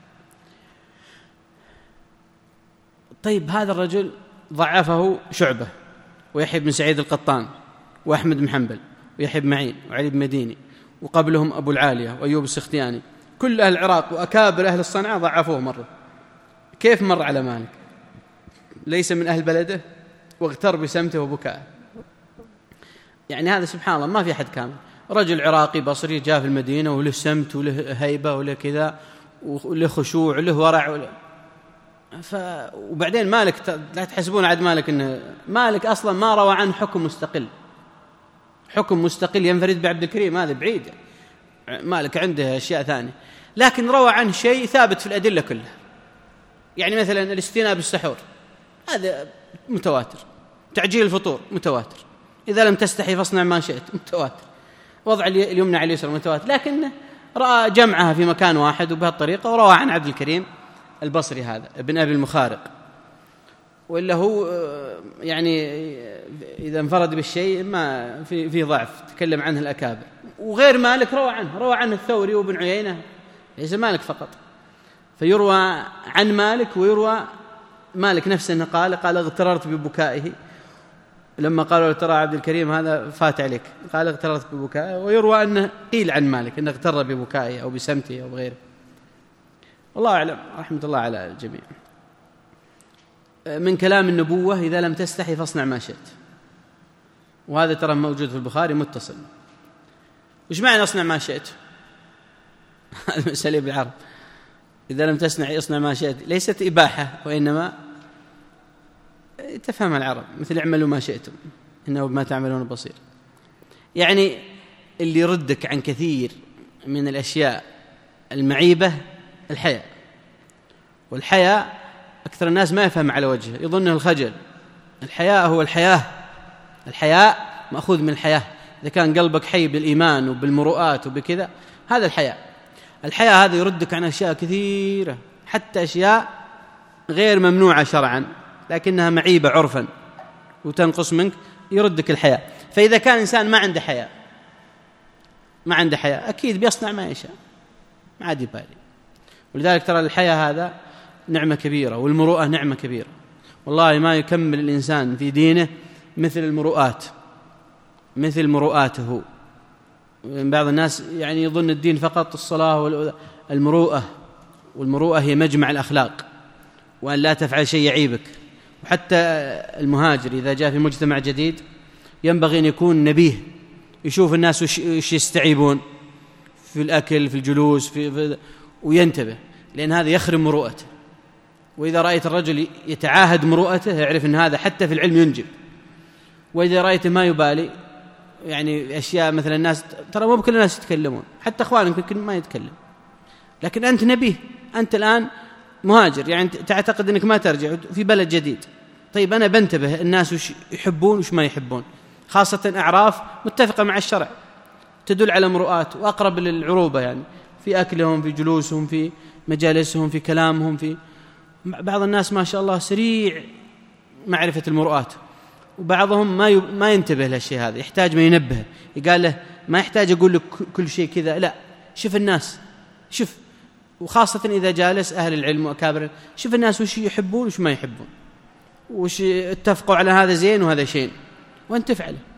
طيب هذا الرجل ضعفه شعبة ويحيى بن سعيد القطان وأحمد بن حنبل ويحيى بن معين وعلي بن مديني، وقبلهم أبو العالية وأيوب السختياني، كل أهل العراق وأكابر أهل الصنعاء ضعفوه مرة. كيف مر على مالك؟ ليس من أهل بلده واغتر بسمته وبكائه. يعني هذا سبحان الله ما في أحد كامل. رجل عراقي بصري جاء في المدينة وله سمت وله هيبة وله كذا وله خشوع وله ورع وله ف... وبعدين مالك لا تحسبون عاد مالك إنه مالك أصلا ما روى عنه حكم مستقل، حكم مستقل ينفرد بعبد الكريم، هذا بعيد. مالك عنده أشياء ثانية، لكن روى عنه شيء ثابت في الأدلة كلها. يعني مثلا الاستيناء بالسحور هذا متواتر، تعجيل الفطور متواتر، إذا لم تستحي فاصنع ما شئت متواتر، وضع اليمنى على اليسرى متواتر، لكن رأى جمعها في مكان واحد وبهالطريقة، وروى عن عبد الكريم البصري هذا ابن أبي المخارق. وإلا هو يعني إذا انفرد بالشيء ما في في ضعف تكلم عنه الأكابر. وغير مالك روى عنه روى عنه الثوري وابن عيينة، ليس مالك فقط. فيروى عن مالك ويروى مالك نفسه أنه قال قال اغتررت ببكائه لما قالوا ترى عبد الكريم هذا فات عليك، قال اغتررت ببكائه. ويروى أنه قيل عن مالك أنه اغتر ببكائه أو بسمته أو بغيره. والله أعلم، رحمة الله على الجميع. من كلام النبوة إذا لم تستحي فاصنع ما شئت، وهذا ترى موجود في البخاري متصل. وش معنى اصنع ما شئت؟ هذا مسألة بالعرب. إذا لم تسنع اصنع ما شئت ليست إباحة، وإنما تفهم العرب، مثل اعملوا ما شئتم إنه بما تعملون بصير. يعني اللي يردك عن كثير من الأشياء المعيبة الحياء، والحياء أكثر الناس ما يفهم على وجهه، يظنه الخجل. الحياء هو الحياة، الحياء مأخوذ من الحياة. إذا كان قلبك حي بالإيمان وبالمروءات وبكذا هذا الحياء. الحياء هذا يردك عن أشياء كثيرة، حتى أشياء غير ممنوعة شرعا لكنها معيبة عرفا وتنقص منك، يردك الحياء. فإذا كان إنسان ما عنده حياء ما عنده حياء أكيد بيصنع ما يشاء، ما عاد يبالي. ولذلك ترى الحياء هذا نعمة كبيرة، والمروءة نعمة كبيرة. والله ما يكمل الإنسان في دينه مثل المروءات، مثل مروءاته. بعض الناس يعني يظن الدين فقط الصلاة والمروءة، والمروءة هي مجمع الأخلاق، وأن لا تفعل شيء يعيبك. وحتى المهاجر إذا جاء في مجتمع جديد ينبغي أن يكون نبيه، يشوف الناس وش يستعيبون في الأكل في الجلوس في, في وينتبه، لأن هذا يخرم مروءته. وإذا رأيت الرجل يتعاهد مروءته يعرف أن هذا حتى في العلم ينجب. وإذا رأيته ما يبالي يعني أشياء مثل الناس، ترى مو بكل الناس يتكلمون، حتى أخوانك يمكن ما يتكلم، لكن أنت نبيه، أنت الآن مهاجر يعني تعتقد أنك ما ترجع في بلد جديد. طيب أنا بنتبه الناس وش يحبون وش ما يحبون، خاصة أعراف متفقة مع الشرع تدل على مروءات وأقرب للعروبة، يعني في أكلهم في جلوسهم في مجالسهم في كلامهم. في بعض الناس ما شاء الله سريع معرفة المروءات، وبعضهم ما ما ينتبه للشيء هذا، يحتاج ما ينبه، يقال له ما يحتاج أقول لك كل شيء كذا، لا شوف الناس، شوف، وخاصة إذا جالس أهل العلم وأكابر، شوف الناس وش يحبون وش ما يحبون، وش اتفقوا على هذا زين وهذا شين، وأنت تفعله.